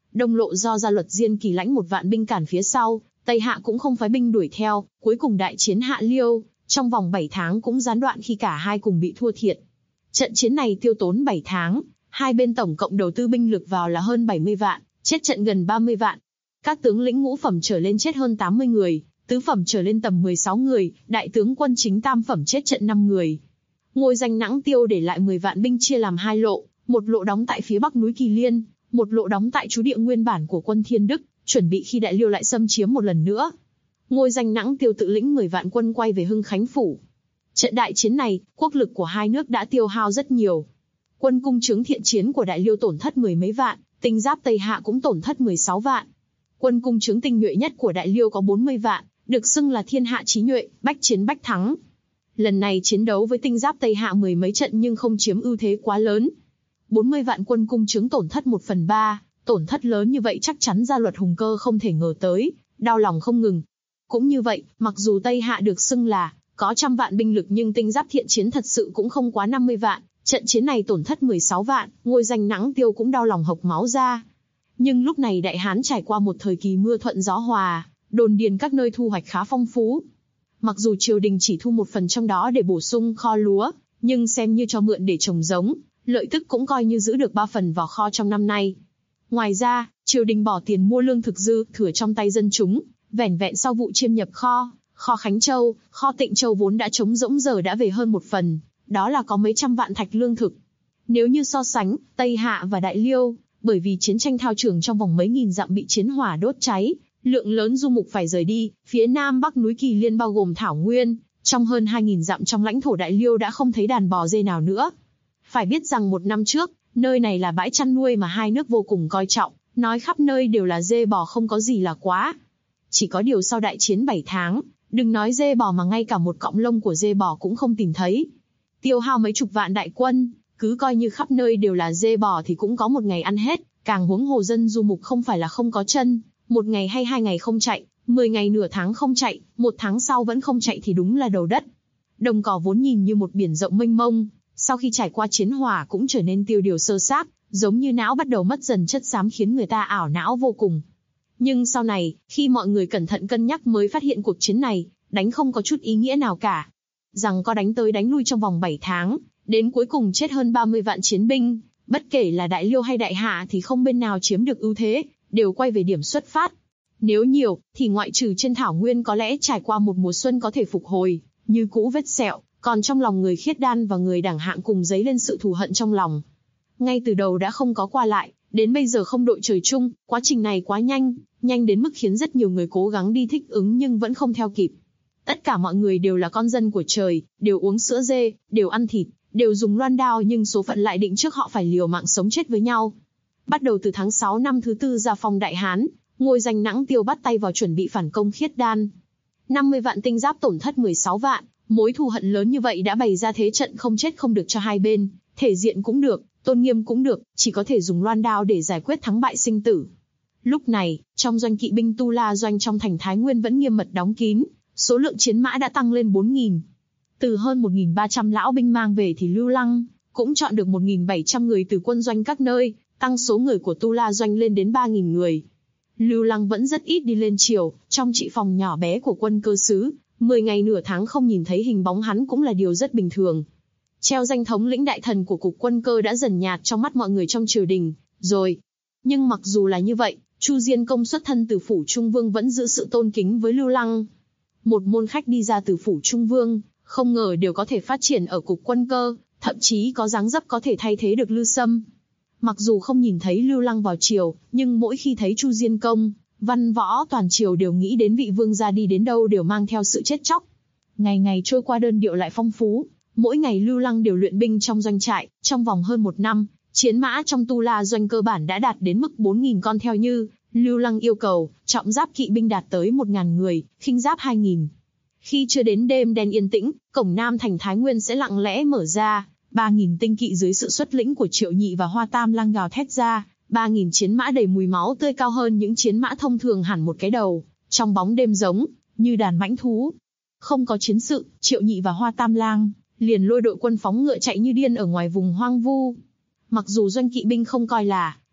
Đông lộ do Gia Luật Diên Kỳ lãnh 1 vạn binh cản phía sau, Tây Hạ cũng không phái binh đuổi theo, cuối cùng đại chiến Hạ Liêu, trong vòng 7 tháng cũng gián đoạn khi cả hai cùng bị thua thiệt. Trận chiến này tiêu tốn 7 tháng, hai bên tổng cộng đầu tư binh lực vào là hơn 70 vạn, chết trận gần 30 vạn. Các tướng lĩnh ngũ phẩm trở lên chết hơn 80 người, tứ phẩm trở lên tầm 16 người, đại tướng quân chính tam phẩm chết trận 5 người. Ngôi Danh Nãng Tiêu để lại 10 vạn binh chia làm 2 lộ, một lộ đóng tại phía bắc núi Kỳ Liên, một lộ đóng tại trú địa nguyên bản của quân Thiên Đức, chuẩn bị khi Đại Liêu lại xâm chiếm một lần nữa. Ngôi Danh Nãng Tiêu tự lĩnh 10 vạn quân quay về Hưng Khánh phủ. Trận đại chiến này, quốc lực của hai nước đã tiêu hao rất nhiều. Quân cung trướng thiện chiến của Đại Liêu tổn thất 10 mấy vạn, tinh giáp Tây Hạ cũng tổn thất 16 vạn. Quân cung trướng tinh nhuệ nhất của Đại Liêu có 40 vạn, được xưng là thiên hạ chí nhuệ, bách chiến bách thắng. Lần này chiến đấu với tinh giáp Tây Hạ 10 mấy trận nhưng không chiếm ưu thế quá lớn. 40 vạn quân cung trướng tổn thất 1/3, tổn thất lớn như vậy chắc chắn Gia Luật Hùng Cơ không thể ngờ tới, đau lòng không ngừng. Cũng như vậy, mặc dù Tây Hạ được xưng là có trăm vạn binh lực nhưng tinh giáp thiện chiến thật sự cũng không quá 50 vạn, trận chiến này tổn thất 16 vạn, Ngôi Danh Nãng Tiêu cũng đau lòng hộc máu ra. Nhưng lúc này Đại Hán trải qua một thời kỳ mưa thuận gió hòa, đồn điền các nơi thu hoạch khá phong phú. Mặc dù triều đình chỉ thu 1 phần trong đó để bổ sung kho lúa, nhưng xem như cho mượn để trồng giống, lợi tức cũng coi như giữ được 3 phần vào kho trong năm nay. Ngoài ra, triều đình bỏ tiền mua lương thực dư thừa trong tay dân chúng, vẻn vẹn sau vụ chiêm nhập kho Khánh Châu, kho Tịnh Châu vốn đã trống rỗng giờ đã về hơn 1 phần, đó là có mấy trăm vạn thạch lương thực. Nếu như so sánh, Tây Hạ và Đại Liêu, bởi vì chiến tranh thao trường trong vòng mấy nghìn dặm bị chiến hỏa đốt cháy, lượng lớn du mục phải rời đi, phía nam bắc núi Kỳ Liên bao gồm thảo nguyên, trong hơn 2.000 dặm trong lãnh thổ Đại Liêu đã không thấy đàn bò dê nào nữa. Phải biết rằng 1 năm trước, nơi này là bãi chăn nuôi mà hai nước vô cùng coi trọng, nói khắp nơi đều là dê bò không có gì là quá. Chỉ có điều sau đại chiến 7 tháng, đừng nói dê bò mà ngay cả một cọng lông của dê bò cũng không tìm thấy. Tiêu hao mấy chục vạn đại quân, cứ coi như khắp nơi đều là dê bò thì cũng có một ngày ăn hết, càng huống hồ dân du mục không phải là không có chân, 1 ngày hay 2 ngày không chạy, 10 ngày nửa tháng không chạy, 1 tháng sau vẫn không chạy thì đúng là đầu đất. Đồng cỏ vốn nhìn như một biển rộng mênh mông, sau khi trải qua chiến hỏa cũng trở nên tiêu điều sơ xác, giống như não bắt đầu mất dần chất xám khiến người ta ảo não vô cùng. Nhưng sau này, khi mọi người cẩn thận cân nhắc mới phát hiện cuộc chiến này, đánh không có chút ý nghĩa nào cả. Rằng có đánh tới đánh lui trong vòng 7 tháng, đến cuối cùng chết hơn 30 vạn chiến binh, bất kể là Đại Liêu hay Đại Hạ thì không bên nào chiếm được ưu thế, đều quay về điểm xuất phát. Nếu nhiều, thì ngoại trừ trên thảo nguyên có lẽ trải qua một mùa xuân có thể phục hồi, như cũ vết sẹo, còn trong lòng người Khiết Đan và người Đảng Hạng cùng dấy lên sự thù hận trong lòng. Ngay từ đầu đã không có qua lại, đến bây giờ không đội trời chung, quá trình này quá nhanh đến mức khiến rất nhiều người cố gắng đi thích ứng nhưng vẫn không theo kịp. Tất cả mọi người đều là con dân của trời, đều uống sữa dê, đều ăn thịt, đều dùng loan đao nhưng số phận lại định trước họ phải liều mạng sống chết với nhau. Bắt đầu từ tháng 6 năm thứ 4 Gia Phong Đại Hán, Ngôi Danh Nãng Tiêu bắt tay vào chuẩn bị phản công Khiết Đan. 50 vạn tinh giáp tổn thất 16 vạn, mối thù hận lớn như vậy đã bày ra thế trận không chết không được cho hai bên, thể diện cũng được, tôn nghiêm cũng được, chỉ có thể dùng loan đao để giải quyết thắng bại sinh tử. Lúc này, trong doanh kỵ binh Tu La doanh trong thành Thái Nguyên vẫn nghiêm mật đóng kín, số lượng chiến mã đã tăng lên 4.000. Từ hơn 1.300 lão binh mang về thì Lưu Lăng cũng chọn được 1.700 người từ quân doanh các nơi, tăng số người của Tu La doanh lên đến 3.000 người. Lưu Lăng vẫn rất ít đi lên triều, trong trị phòng nhỏ bé của quân cơ xứ, 10 ngày nửa tháng không nhìn thấy hình bóng hắn cũng là điều rất bình thường. Treo danh thống lĩnh đại thần của cục quân cơ đã dần nhạt trong mắt mọi người trong triều đình, rồi. Nhưng mặc dù là như vậy, Chu Diên Công xuất thân từ phủ Trung Vương vẫn giữ sự tôn kính với Lưu Lăng. Một môn khách đi ra từ phủ Trung Vương, không ngờ đều có thể phát triển ở cục quân cơ, thậm chí có dáng dấp có thể thay thế được Lư Sâm. Mặc dù không nhìn thấy Lưu Lăng vào triều, nhưng mỗi khi thấy Chu Diên Công, văn võ toàn triều đều nghĩ đến vị vương gia đi đến đâu đều mang theo sự chết chóc. Ngày ngày trôi qua đơn điệu lại phong phú, mỗi ngày Lưu Lăng đều luyện binh trong doanh trại, trong vòng hơn 1 năm, chiến mã trong Tu La doanh cơ bản đã đạt đến mức 4.000 con theo như Lưu Lăng yêu cầu, trọng giáp kỵ binh đạt tới 1.000 người, khinh giáp 2.000. Khi chưa đến đêm đen yên tĩnh, cổng Nam thành Thái Nguyên sẽ lặng lẽ mở ra, 3.000 tinh kỵ dưới sự xuất lĩnh của Triệu Nhị và Hoa Tam Lang gào thét ra, 3.000 chiến mã đầy mùi máu tươi cao hơn những chiến mã thông thường hẳn một cái đầu, trong bóng đêm giống như đàn mãnh thú. Không có chiến sự, Triệu Nhị và Hoa Tam Lang liền lôi đội quân phóng ngựa chạy như điên ở ngoài vùng hoang vu. Mặc dù doanh kỵ binh không coi là,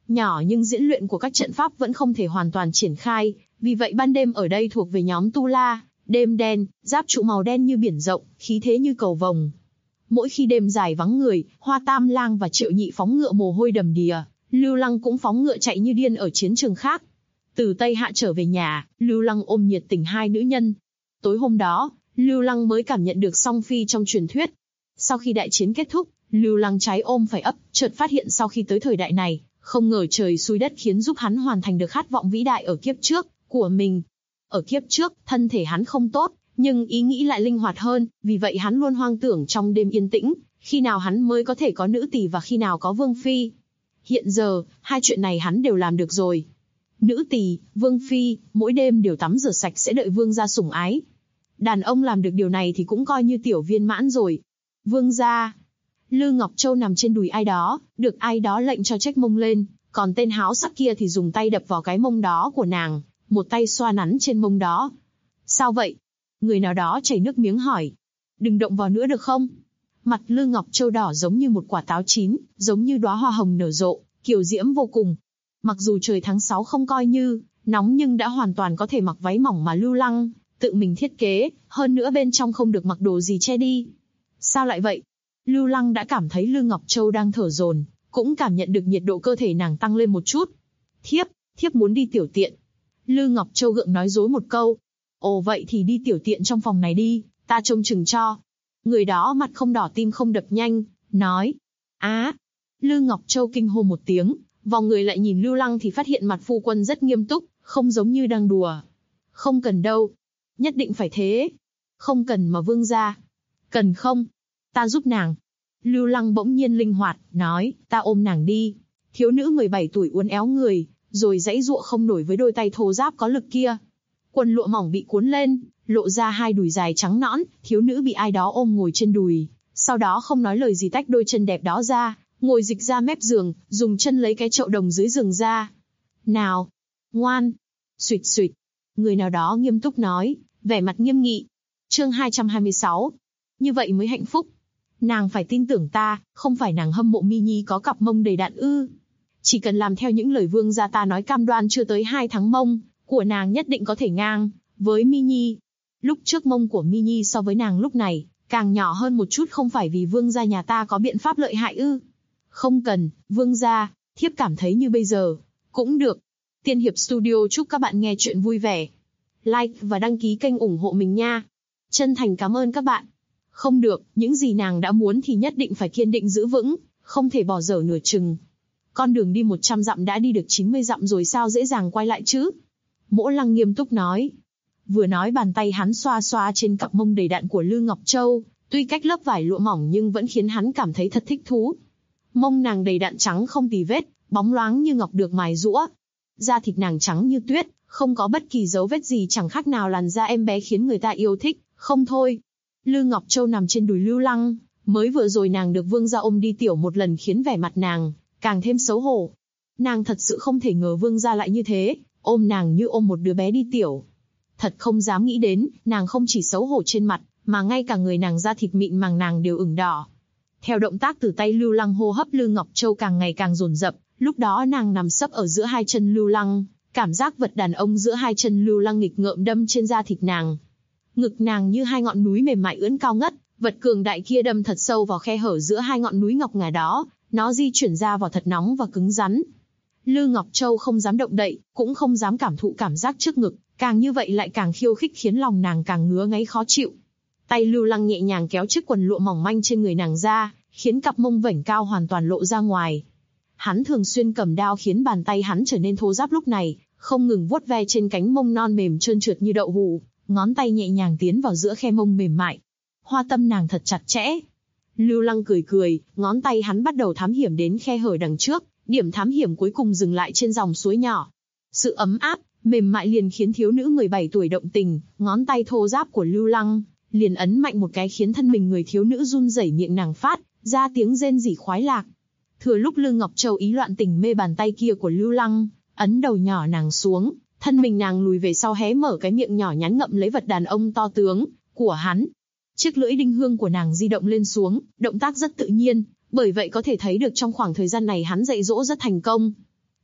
nhỏ nhưng diễn luyện của các trận pháp vẫn không thể hoàn toàn triển khai, vì vậy ban đêm ở đây thuộc về nhóm Tu La, đêm đen, giáp trụ màu đen như biển rộng, khí thế như cầu vồng. Mỗi khi đêm dài vắng người, Hoa Tam Lang và Triệu Nhị phóng ngựa mồ hôi đầm đìa, Lưu Lăng cũng phóng ngựa chạy như điên ở chiến trường khác. Từ Tây Hạ trở về nhà, Lưu Lăng ôm nhiệt tình hai nữ nhân. Tối hôm đó, Lưu Lăng mới cảm nhận được song phi trong truyền thuyết. Sau khi đại chiến kết thúc, Lưu Lăng trái ôm phải ấp, chợt phát hiện sau khi tới thời đại này, không ngờ trời xui đất khiến giúp hắn hoàn thành được khát vọng vĩ đại ở kiếp trước của mình. Ở kiếp trước, thân thể hắn không tốt, nhưng ý nghĩ lại linh hoạt hơn, vì vậy hắn luôn hoang tưởng trong đêm yên tĩnh, khi nào hắn mới có thể có nữ tỳ và khi nào có vương phi. Hiện giờ, hai chuyện này hắn đều làm được rồi. Nữ tỳ, vương phi, mỗi đêm đều tắm rửa sạch sẽ đợi vương gia sủng ái. Đàn ông làm được điều này thì cũng coi như tiểu viên mãn rồi. Vương gia. Lư Ngọc Châu nằm trên đùi ai đó, được ai đó lệnh cho trách mông lên, còn tên háo sắc kia thì dùng tay đập vào cái mông đó của nàng, một tay xoa nắn trên mông đó. Sao vậy? Người nào đó chảy nước miếng hỏi. Đừng động vào nữa được không? Mặt Lư Ngọc Châu đỏ giống như một quả táo chín, giống như đóa hoa hồng nở rộ, kiều diễm vô cùng. Mặc dù trời tháng 6 không coi như nóng nhưng đã hoàn toàn có thể mặc váy mỏng mà Lưu Lăng tự mình thiết kế, hơn nữa bên trong không được mặc đồ gì che đi. Sao lại vậy? Lưu Lăng đã cảm thấy Lư Ngọc Châu đang thở dồn, cũng cảm nhận được nhiệt độ cơ thể nàng tăng lên một chút. Thiếp muốn đi tiểu tiện. Lư Ngọc Châu gượng nói dối một câu. Ồ vậy thì đi tiểu tiện trong phòng này đi, ta trông chừng cho. Người đó mặt không đỏ tim không đập nhanh, nói. Á! Lư Ngọc Châu kinh hô một tiếng, vòng người lại nhìn Lưu Lăng thì phát hiện mặt phu quân rất nghiêm túc, không giống như đang đùa. Không cần đâu. Nhất định phải thế. Không cần mà vương gia. Cần không? Ta giúp nàng. Lưu Lăng bỗng nhiên linh hoạt, nói, ta ôm nàng đi. Thiếu nữ 17 tuổi uốn éo người, rồi giãy giụa không nổi với đôi tay thô ráp có lực kia. Quần lụa mỏng bị cuốn lên, lộ ra hai đùi dài trắng nõn, thiếu nữ bị ai đó ôm ngồi trên đùi. Sau đó không nói lời gì tách đôi chân đẹp đó ra, ngồi dịch ra mép giường, dùng chân lấy cái chậu đồng dưới giường ra. Nào! Ngoan! Xuỵt xuỵt! Người nào đó nghiêm túc nói, vẻ mặt nghiêm nghị. Chương 226. Như vậy mới hạnh phúc. Nàng phải tin tưởng ta, không phải nàng hâm mộ Mini có cặp mông đầy đặn ư. Chỉ cần làm theo những lời vương gia ta nói cam đoan chưa tới 2 tháng mông của nàng nhất định có thể ngang với Mini. Lúc trước mông của Mini so với nàng lúc này, càng nhỏ hơn một chút không phải vì vương gia nhà ta có biện pháp lợi hại ư. Không cần, vương gia, thiếp cảm thấy như bây giờ. Cũng được. Tiên Hiệp Studio chúc các bạn nghe chuyện vui vẻ. Like và đăng ký kênh ủng hộ mình nha. Chân thành cảm ơn các bạn. Không được, những gì nàng đã muốn thì nhất định phải kiên định giữ vững, không thể bỏ dở nửa chừng. Con đường đi 100 dặm đã đi được 90 dặm rồi sao dễ dàng quay lại chứ? Mỗ Lăng nghiêm túc nói. Vừa nói bàn tay hắn xoa xoa trên cặp mông đầy đặn của Lư Ngọc Châu, tuy cách lớp vải lụa mỏng nhưng vẫn khiến hắn cảm thấy thật thích thú. Mông nàng đầy đặn trắng không tì vết, bóng loáng như ngọc được mài giũa. Da thịt nàng trắng như tuyết, không có bất kỳ dấu vết gì, chẳng khác nào làn da em bé, khiến người ta yêu thích, không thôi. Lư Ngọc Châu nằm trên đùi Lưu Lăng, mới vừa rồi nàng được vương gia ôm đi tiểu một lần khiến vẻ mặt nàng càng thêm xấu hổ. Nàng thật sự không thể ngờ vương gia lại như thế, ôm nàng như ôm một đứa bé đi tiểu. Thật không dám nghĩ đến, nàng không chỉ xấu hổ trên mặt, mà ngay cả người nàng da thịt mịn màng nàng đều ửng đỏ. Theo động tác từ tay Lưu Lăng, hô hấp Lư Ngọc Châu càng ngày càng dồn dập, lúc đó nàng nằm sấp ở giữa hai chân Lưu Lăng, cảm giác vật đàn ông giữa hai chân Lưu Lăng nghịch ngợm đâm trên da thịt nàng. Ngực nàng như hai ngọn núi mềm mại ưỡn cao ngất, vật cường đại kia đâm thật sâu vào khe hở giữa hai ngọn núi ngọc ngà đó, nó di chuyển ra vào thật nóng và cứng rắn. Lư Ngọc Châu không dám động đậy, cũng không dám cảm thụ cảm giác trước ngực, càng như vậy lại càng khiêu khích khiến lòng nàng càng ngứa ngáy khó chịu. Tay Lưu Lăng nhẹ nhàng kéo chiếc quần lụa mỏng manh trên người nàng ra, khiến cặp mông vểnh cao hoàn toàn lộ ra ngoài. Hắn thường xuyên cầm đao khiến bàn tay hắn trở nên thô ráp lúc này, không ngừng vuốt ve trên cánh mông non mềm trơn trượt như đậu hũ, ngón tay nhẹ nhàng tiến vào giữa khe mông mềm mại. Hoa tâm nàng thật chặt chẽ. Lưu Lăng cười cười, ngón tay hắn bắt đầu thám hiểm đến khe hở đằng trước, điểm thám hiểm cuối cùng dừng lại trên dòng suối nhỏ. Sự ấm áp, mềm mại liền khiến thiếu nữ 17 tuổi động tình, ngón tay thô ráp của Lưu Lăng liền ấn mạnh một cái khiến thân mình người thiếu nữ run rẩy, miệng nàng phát ra tiếng rên rỉ khoái lạc. Thừa lúc Lư Ngọc Châu ý loạn tình mê bàn tay kia của Lưu Lăng, ấn đầu nhỏ nàng xuống, thân mình nàng lùi về sau hé mở cái miệng nhỏ nhắn ngậm lấy vật đàn ông to tướng của hắn. Chiếc lưỡi đinh hương của nàng di động lên xuống, động tác rất tự nhiên, bởi vậy có thể thấy được trong khoảng thời gian này hắn dạy dỗ rất thành công.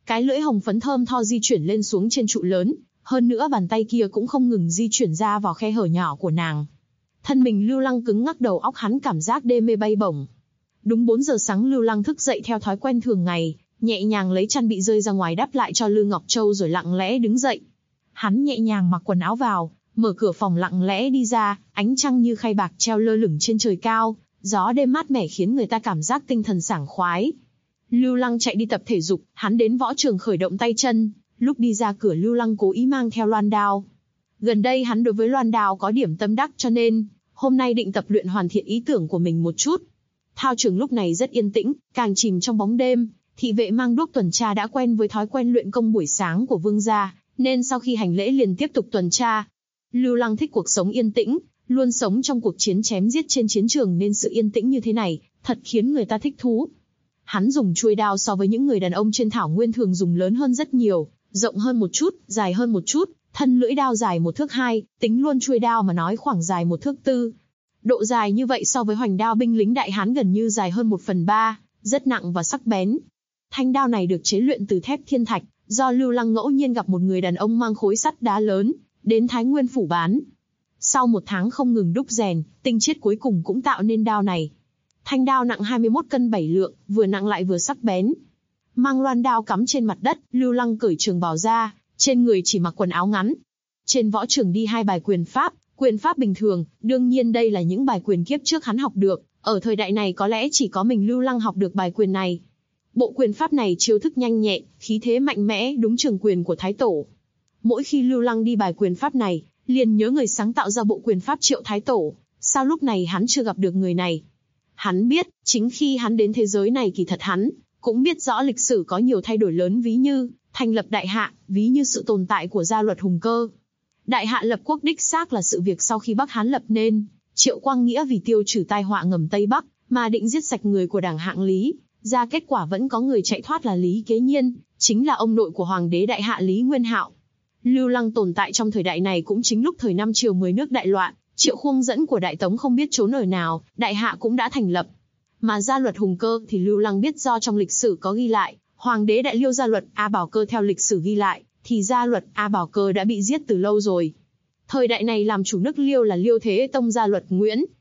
Cái lưỡi hồng phấn thơm tho di chuyển lên xuống trên trụ lớn, hơn nữa bàn tay kia cũng không ngừng di chuyển ra vào khe hở nhỏ của nàng. Thân mình Lưu Lăng cứng ngắc, đầu óc hắn cảm giác đê mê bay bổng. Đúng 4 giờ sáng Lưu Lăng thức dậy theo thói quen thường ngày, nhẹ nhàng lấy chăn bị rơi ra ngoài đắp lại cho Lư Ngọc Châu rồi lặng lẽ đứng dậy. Hắn nhẹ nhàng mặc quần áo vào, mở cửa phòng lặng lẽ đi ra, ánh trăng như khay bạc treo lơ lửng trên trời cao, gió đêm mát mẻ khiến người ta cảm giác tinh thần sảng khoái. Lưu Lăng chạy đi tập thể dục, hắn đến võ trường khởi động tay chân, lúc đi ra cửa Lưu Lăng cố ý mang theo loan đao. Gần đây hắn đối với loan đao có điểm tâm đắc cho nên, hôm nay định tập luyện hoàn thiện ý tưởng của mình một chút. Thao trường lúc này rất yên tĩnh, càng chìm trong bóng đêm, thị vệ mang đuốc tuần tra đã quen với thói quen luyện công buổi sáng của vương gia, nên sau khi hành lễ liền tiếp tục tuần tra. Lưu Lăng thích cuộc sống yên tĩnh, luôn sống trong cuộc chiến chém giết trên chiến trường nên sự yên tĩnh như thế này, thật khiến người ta thích thú. Hắn dùng chuôi đao so với những người đàn ông trên thảo nguyên thường dùng lớn hơn rất nhiều, rộng hơn một chút, dài hơn một chút, thân lưỡi đao dài 1 thước 2, tính luôn chuôi đao mà nói khoảng dài 1 thước 4. Độ dài như vậy so với hoành đao binh lính Đại Hán gần như dài hơn 1/3, rất nặng và sắc bén. Thanh đao này được chế luyện từ thép thiên thạch, do Lưu Lăng ngẫu nhiên gặp một người đàn ông mang khối sắt đá lớn, đến Thái Nguyên phủ bán. Sau 1 tháng không ngừng đúc rèn, tinh chiết cuối cùng cũng tạo nên đao này. Thanh đao nặng 21 cân 7 lượng, vừa nặng lại vừa sắc bén. Mang loan đao cắm trên mặt đất, Lưu Lăng cởi trường bào ra, trên người chỉ mặc quần áo ngắn. Trên võ trường đi 2 bài quyền pháp bình thường, đương nhiên đây là những bài quyền kiếp trước hắn học được, ở thời đại này có lẽ chỉ có mình Lưu Lăng học được bài quyền này. Bộ quyền pháp này chiêu thức nhanh nhẹn, khí thế mạnh mẽ, đúng trường quyền của Thái Tổ. Mỗi khi Lưu Lăng đi bài quyền pháp này, liền nhớ người sáng tạo ra bộ quyền pháp Triệu Thái Tổ, sao lúc này hắn chưa gặp được người này. Hắn biết, chính khi hắn đến thế giới này kỳ thật hắn cũng biết rõ lịch sử có nhiều thay đổi lớn, ví như thành lập Đại Hạ, ví như sự tồn tại của gia luật Hùng Cơ. Đại Hạ lập quốc đích xác là sự việc sau khi Bắc Hán lập nên, Triệu Quang Nghĩa vì tiêu trừ tai họa ngầm Tây Bắc, mà định giết sạch người của đảng hạng Lý, ra kết quả vẫn có người chạy thoát là Lý Kế Nhiên, chính là ông nội của Hoàng đế Đại Hạ Lý Nguyên Hạo. Lưu Lăng tồn tại trong thời đại này cũng chính lúc thời năm Triều 10 nước đại loạn, Triệu Khuông dẫn của Đại Tống không biết trốn ở nào, Đại Hạ cũng đã thành lập. Mà gia luật Hùng Cơ thì Lưu Lăng biết do trong lịch sử có ghi lại, Hoàng đế Đại Liêu gia luật A Bảo Cơ theo lịch sử ghi lại, thì gia luật A Bảo Cơ đã bị giết từ lâu rồi. Thời đại này làm chủ nước Liêu là Liêu Thế Tông gia luật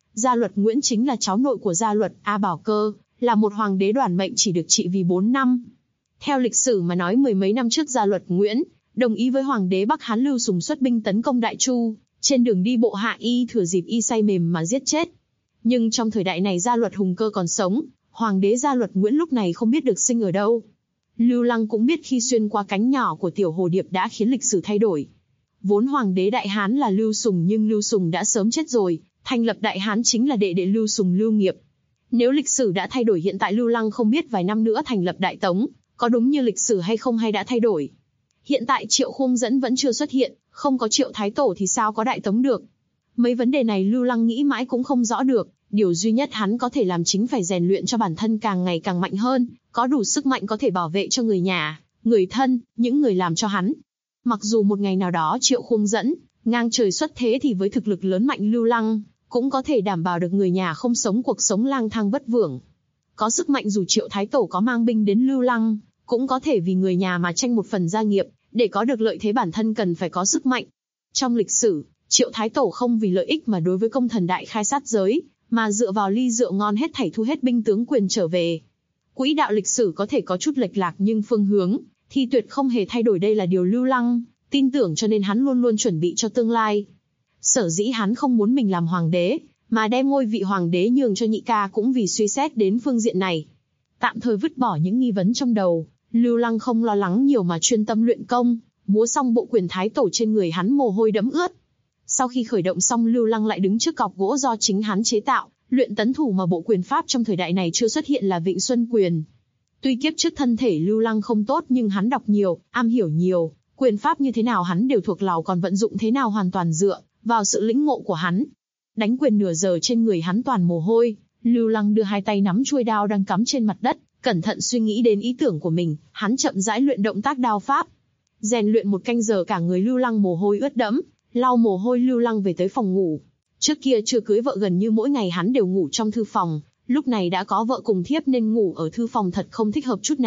Nguyễn chính là cháu nội của gia luật A Bảo Cơ, là một hoàng đế đoản mệnh chỉ được trị vì 4 năm. Theo lịch sử mà nói 10 mấy năm trước gia luật Nguyễn đồng ý với hoàng đế Bắc Hán Lưu Sùng xuất binh tấn công Đại Chu, trên đường đi bộ hạ y thừa dịp y say mềm mà giết chết. Nhưng trong thời đại này gia luật Hùng Cơ còn sống, hoàng đế gia luật Nguyễn lúc này không biết được sinh ở đâu. Lưu Lăng cũng biết khi xuyên qua cánh nhỏ của tiểu hồ điệp đã khiến lịch sử thay đổi. Vốn hoàng đế Đại Hán là Lưu Sùng nhưng Lưu Sùng đã sớm chết rồi, thành lập Đại Hán chính là đệ đệ Lưu Sùng Lưu Nghiệp. Nếu lịch sử đã thay đổi hiện tại Lưu Lăng không biết vài năm nữa thành lập Đại Tống, có đúng như lịch sử hay không hay đã thay đổi. Hiện tại Triệu Khuông dẫn vẫn chưa xuất hiện, không có Triệu Thái Tổ thì sao có Đại Tống được. Mấy vấn đề này Lưu Lăng nghĩ mãi cũng không rõ được, điều duy nhất hắn có thể làm chính phải rèn luyện cho bản thân càng ngày càng mạnh hơn, có đủ sức mạnh có thể bảo vệ cho người nhà, người thân, những người làm cho hắn. Mặc dù một ngày nào đó Triệu Khuông dẫn ngang trời xuất thế thì với thực lực lớn mạnh Lưu Lăng cũng có thể đảm bảo được người nhà không sống cuộc sống lang thang vất vưởng. Có sức mạnh dù Triệu Thái Tổ có mang binh đến Lưu Lăng, cũng có thể vì người nhà mà tranh một phần gia nghiệp, để có được lợi thế bản thân cần phải có sức mạnh. Trong lịch sử, Triệu Thái Tổ không vì lợi ích mà đối với công thần đại khai sát giới, mà dựa vào ly rượu ngon hết thảy thu hết binh tướng quyền trở về. Quỹ đạo lịch sử có thể có chút lệch lạc nhưng phương hướng thì tuyệt không hề thay đổi, đây là điều Lưu Lăng tin tưởng cho nên hắn luôn luôn chuẩn bị cho tương lai. Sở dĩ hắn không muốn mình làm hoàng đế, mà đem ngôi vị hoàng đế nhường cho nhị ca cũng vì suy xét đến phương diện này. Tạm thời vứt bỏ những nghi vấn trong đầu, Lưu Lăng không lo lắng nhiều mà chuyên tâm luyện công, múa xong bộ quyền Thái Tổ trên người hắn mồ hôi đẫm ướt. Sau khi khởi động xong Lưu Lăng lại đứng trước cọc gỗ do chính hắn chế tạo, luyện tấn thủ mà bộ quyền pháp trong thời đại này chưa xuất hiện là Vịnh Xuân Quyền. Tuy kiếp trước thân thể Lưu Lăng không tốt nhưng hắn đọc nhiều, am hiểu nhiều, quyền pháp như thế nào hắn đều thuộc lào, còn vận dụng thế nào hoàn toàn dựa vào sự lĩnh ngộ của hắn. Đánh quyền nửa giờ trên người hắn toàn mồ hôi, Lưu Lăng đưa 2 tay nắm chuôi đao đang cắm trên mặt đất, cẩn thận suy nghĩ đến ý tưởng của mình, hắn chậm rãi luyện động tác đao pháp. Rèn luyện 1 canh giờ cả người Lưu Lăng mồ hôi ướt đẫm, lau mồ hôi Lưu Lăng về tới phòng ngủ. Trước kia chưa cưới vợ gần như mỗi ngày hắn đều ngủ trong thư phòng, lúc này đã có vợ cùng thiếp nên ngủ ở thư phòng thật không thích hợp chút nào,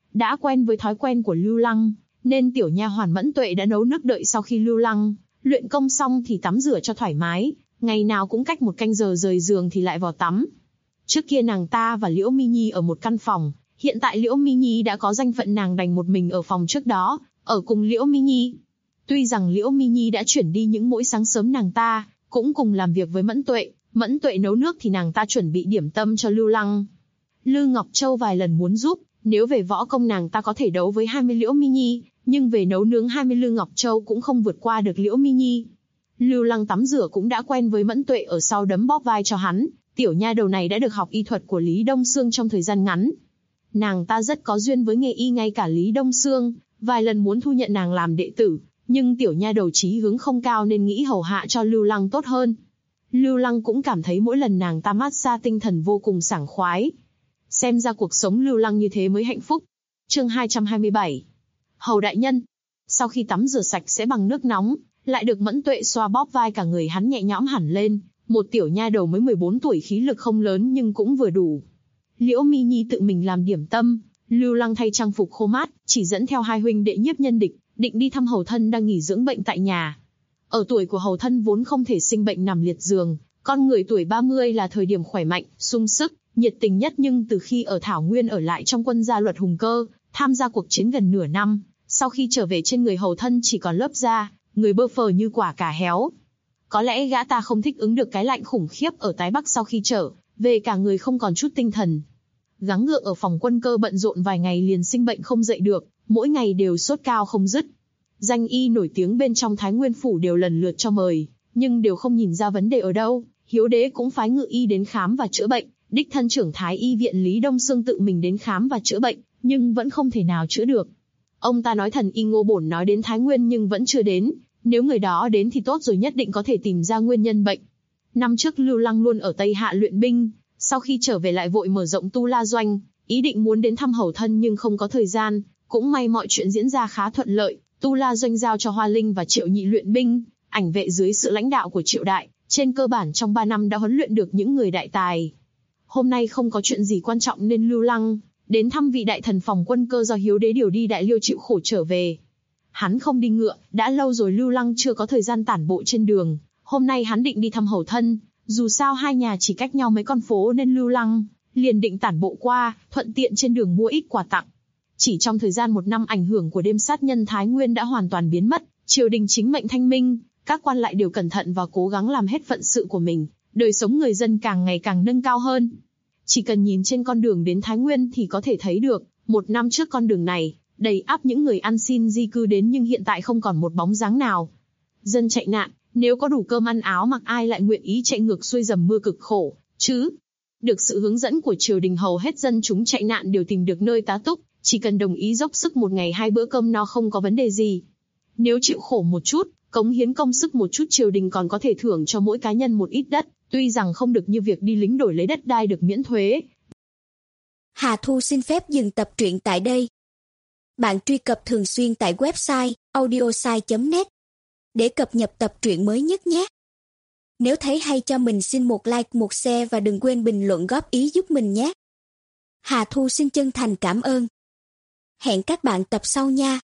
Đã quen với thói quen của Lưu Lăng, nên tiểu nha hoàn Mẫn Tuệ đã nấu nước đợi sau khi Lưu Lăng luyện công xong thì tắm rửa cho thoải mái, ngày nào cũng cách 1 canh giờ rời giường thì lại vào tắm. Trước kia nàng ta và Liễu Mi Nhi ở một căn phòng, hiện tại Liễu Mi Nhi đã có danh phận, nàng đành một mình ở phòng trước đó, ở cùng Liễu Mi Nhi. Tuy rằng Liễu Mi Nhi đã chuyển đi những mỗi sáng sớm nàng ta cũng cùng làm việc với Mẫn Tuệ nấu nước thì nàng ta chuẩn bị điểm tâm cho Lưu Lăng. Lư Ngọc Châu vài lần muốn giúp, nếu về võ công nàng ta có thể đấu với 20 Liễu Mi Nhi, nhưng về nấu nướng 20 Lư Ngọc Châu cũng không vượt qua được Liễu Mi Nhi. Lưu Lăng tắm rửa cũng đã quen với Mẫn Tuệ ở sau đấm bóp vai cho hắn, tiểu nha đầu này đã được học y thuật của Lý Đông Xương trong thời gian ngắn. Nàng ta rất có duyên với nghề y, ngay cả Lý Đông Xương vài lần muốn thu nhận nàng làm đệ tử, nhưng tiểu nha đầu chí hướng không cao nên nghĩ hầu hạ cho Lưu Lăng tốt hơn. Lưu Lăng cũng cảm thấy mỗi lần nàng ta massage tinh thần vô cùng sảng khoái. Xem ra cuộc sống Lưu Lăng như thế mới hạnh phúc. Chương 227. Hầu đại nhân. Sau khi tắm rửa sạch sẽ bằng nước nóng, lại được Mẫn Tuệ xoa bóp vai, cả người hắn nhẹ nhõm hẳn lên. Một tiểu nha đầu mới 14 tuổi, khí lực không lớn nhưng cũng vừa đủ. Liễu Mi Nhi tự mình làm điểm tâm, Lưu Lăng thay trang phục khô mát, chỉ dẫn theo 2 huynh đệ Nhiếp Nhân Địch, định đi thăm hầu thân đang nghỉ dưỡng bệnh tại nhà. Ở tuổi của hầu thân vốn không thể sinh bệnh nằm liệt giường, con người tuổi 30 là thời điểm khỏe mạnh, sung sức, nhiệt tình nhất, nhưng từ khi ở Thảo Nguyên ở lại trong quân gia Luật Hùng Cơ, tham gia cuộc chiến gần nửa năm, sau khi trở về trên người hầu thân chỉ còn lớp da, người bơ phờ như quả cà héo. Có lẽ gã ta không thích ứng được cái lạnh khủng khiếp ở Tái Bắc, sau khi trở về cả người không còn chút tinh thần. Gắng gượng ở phòng quân cơ bận rộn vài ngày liền sinh bệnh không dậy được, mỗi ngày đều sốt cao không dứt. Danh y nổi tiếng bên trong Thái Nguyên phủ đều lần lượt cho mời, nhưng đều không nhìn ra vấn đề ở đâu. Hiếu đế cũng phái ngự y đến khám và chữa bệnh, đích thân trưởng Thái y viện Lý Đông Xương tự mình đến khám và chữa bệnh, nhưng vẫn không thể nào chữa được. Ông ta nói thần y Ngô Bổn nói đến Thái Nguyên nhưng vẫn chưa đến, nếu người đó đến thì tốt rồi, nhất định có thể tìm ra nguyên nhân bệnh. Năm trước Lưu Lăng luôn ở Tây Hạ luyện binh, sau khi trở về lại vội mở rộng Tu La Doanh, ý định muốn đến thăm hầu thân nhưng không có thời gian, cũng may mọi chuyện diễn ra khá thuận lợi. Tu La Doanh giao cho Hoa Linh và Triệu Nhị luyện binh, ảnh vệ dưới sự lãnh đạo của Triệu Đại, trên cơ bản trong 3 năm đã huấn luyện được những người đại tài. Hôm nay không có chuyện gì quan trọng nên Lưu Lăng đến thăm vị đại thần phòng quân cơ do Hiếu đế điều đi Đại Liêu chịu khổ trở về. Hắn không đi ngựa, đã lâu rồi Lưu Lăng chưa có thời gian tản bộ trên đường, hôm nay hắn định đi thăm hầu thân, dù sao hai nhà chỉ cách nhau mấy con phố nên Lưu Lăng liền định tản bộ qua, thuận tiện trên đường mua ít quà tặng. Chỉ trong thời gian 1 năm, ảnh hưởng của đêm sát nhân Thái Nguyên đã hoàn toàn biến mất, triều đình chính mệnh thanh minh, các quan lại đều cẩn thận và cố gắng làm hết phận sự của mình, đời sống người dân càng ngày càng nâng cao hơn. Chỉ cần nhìn trên con đường đến Thái Nguyên thì có thể thấy được, 1 năm trước con đường này đầy ắp những người ăn xin di cư đến, nhưng hiện tại không còn một bóng dáng nào. Dân chạy nạn, nếu có đủ cơm ăn áo mặc, ai lại nguyện ý chạy ngược xuôi dầm mưa cực khổ, chứ? Được sự hướng dẫn của triều đình, hầu hết dân chúng chạy nạn đều tìm được nơi tá túc, chỉ cần đồng ý dốc sức 1 ngày 2 bữa cơm no không có vấn đề gì. Nếu chịu khổ một chút, cống hiến công sức một chút, triều đình còn có thể thưởng cho mỗi cá nhân một ít đất, tuy rằng không được như việc đi lính đổi lấy đất đai được miễn thuế. Hà Thu xin phép dừng tập truyện tại đây. Bạn truy cập thường xuyên tại website audiosai.net để cập nhật tập truyện mới nhất nhé. Nếu thấy hay cho mình xin một like, một share và đừng quên bình luận góp ý giúp mình nhé. Hà Thu xin chân thành cảm ơn. Hẹn các bạn tập sau nha.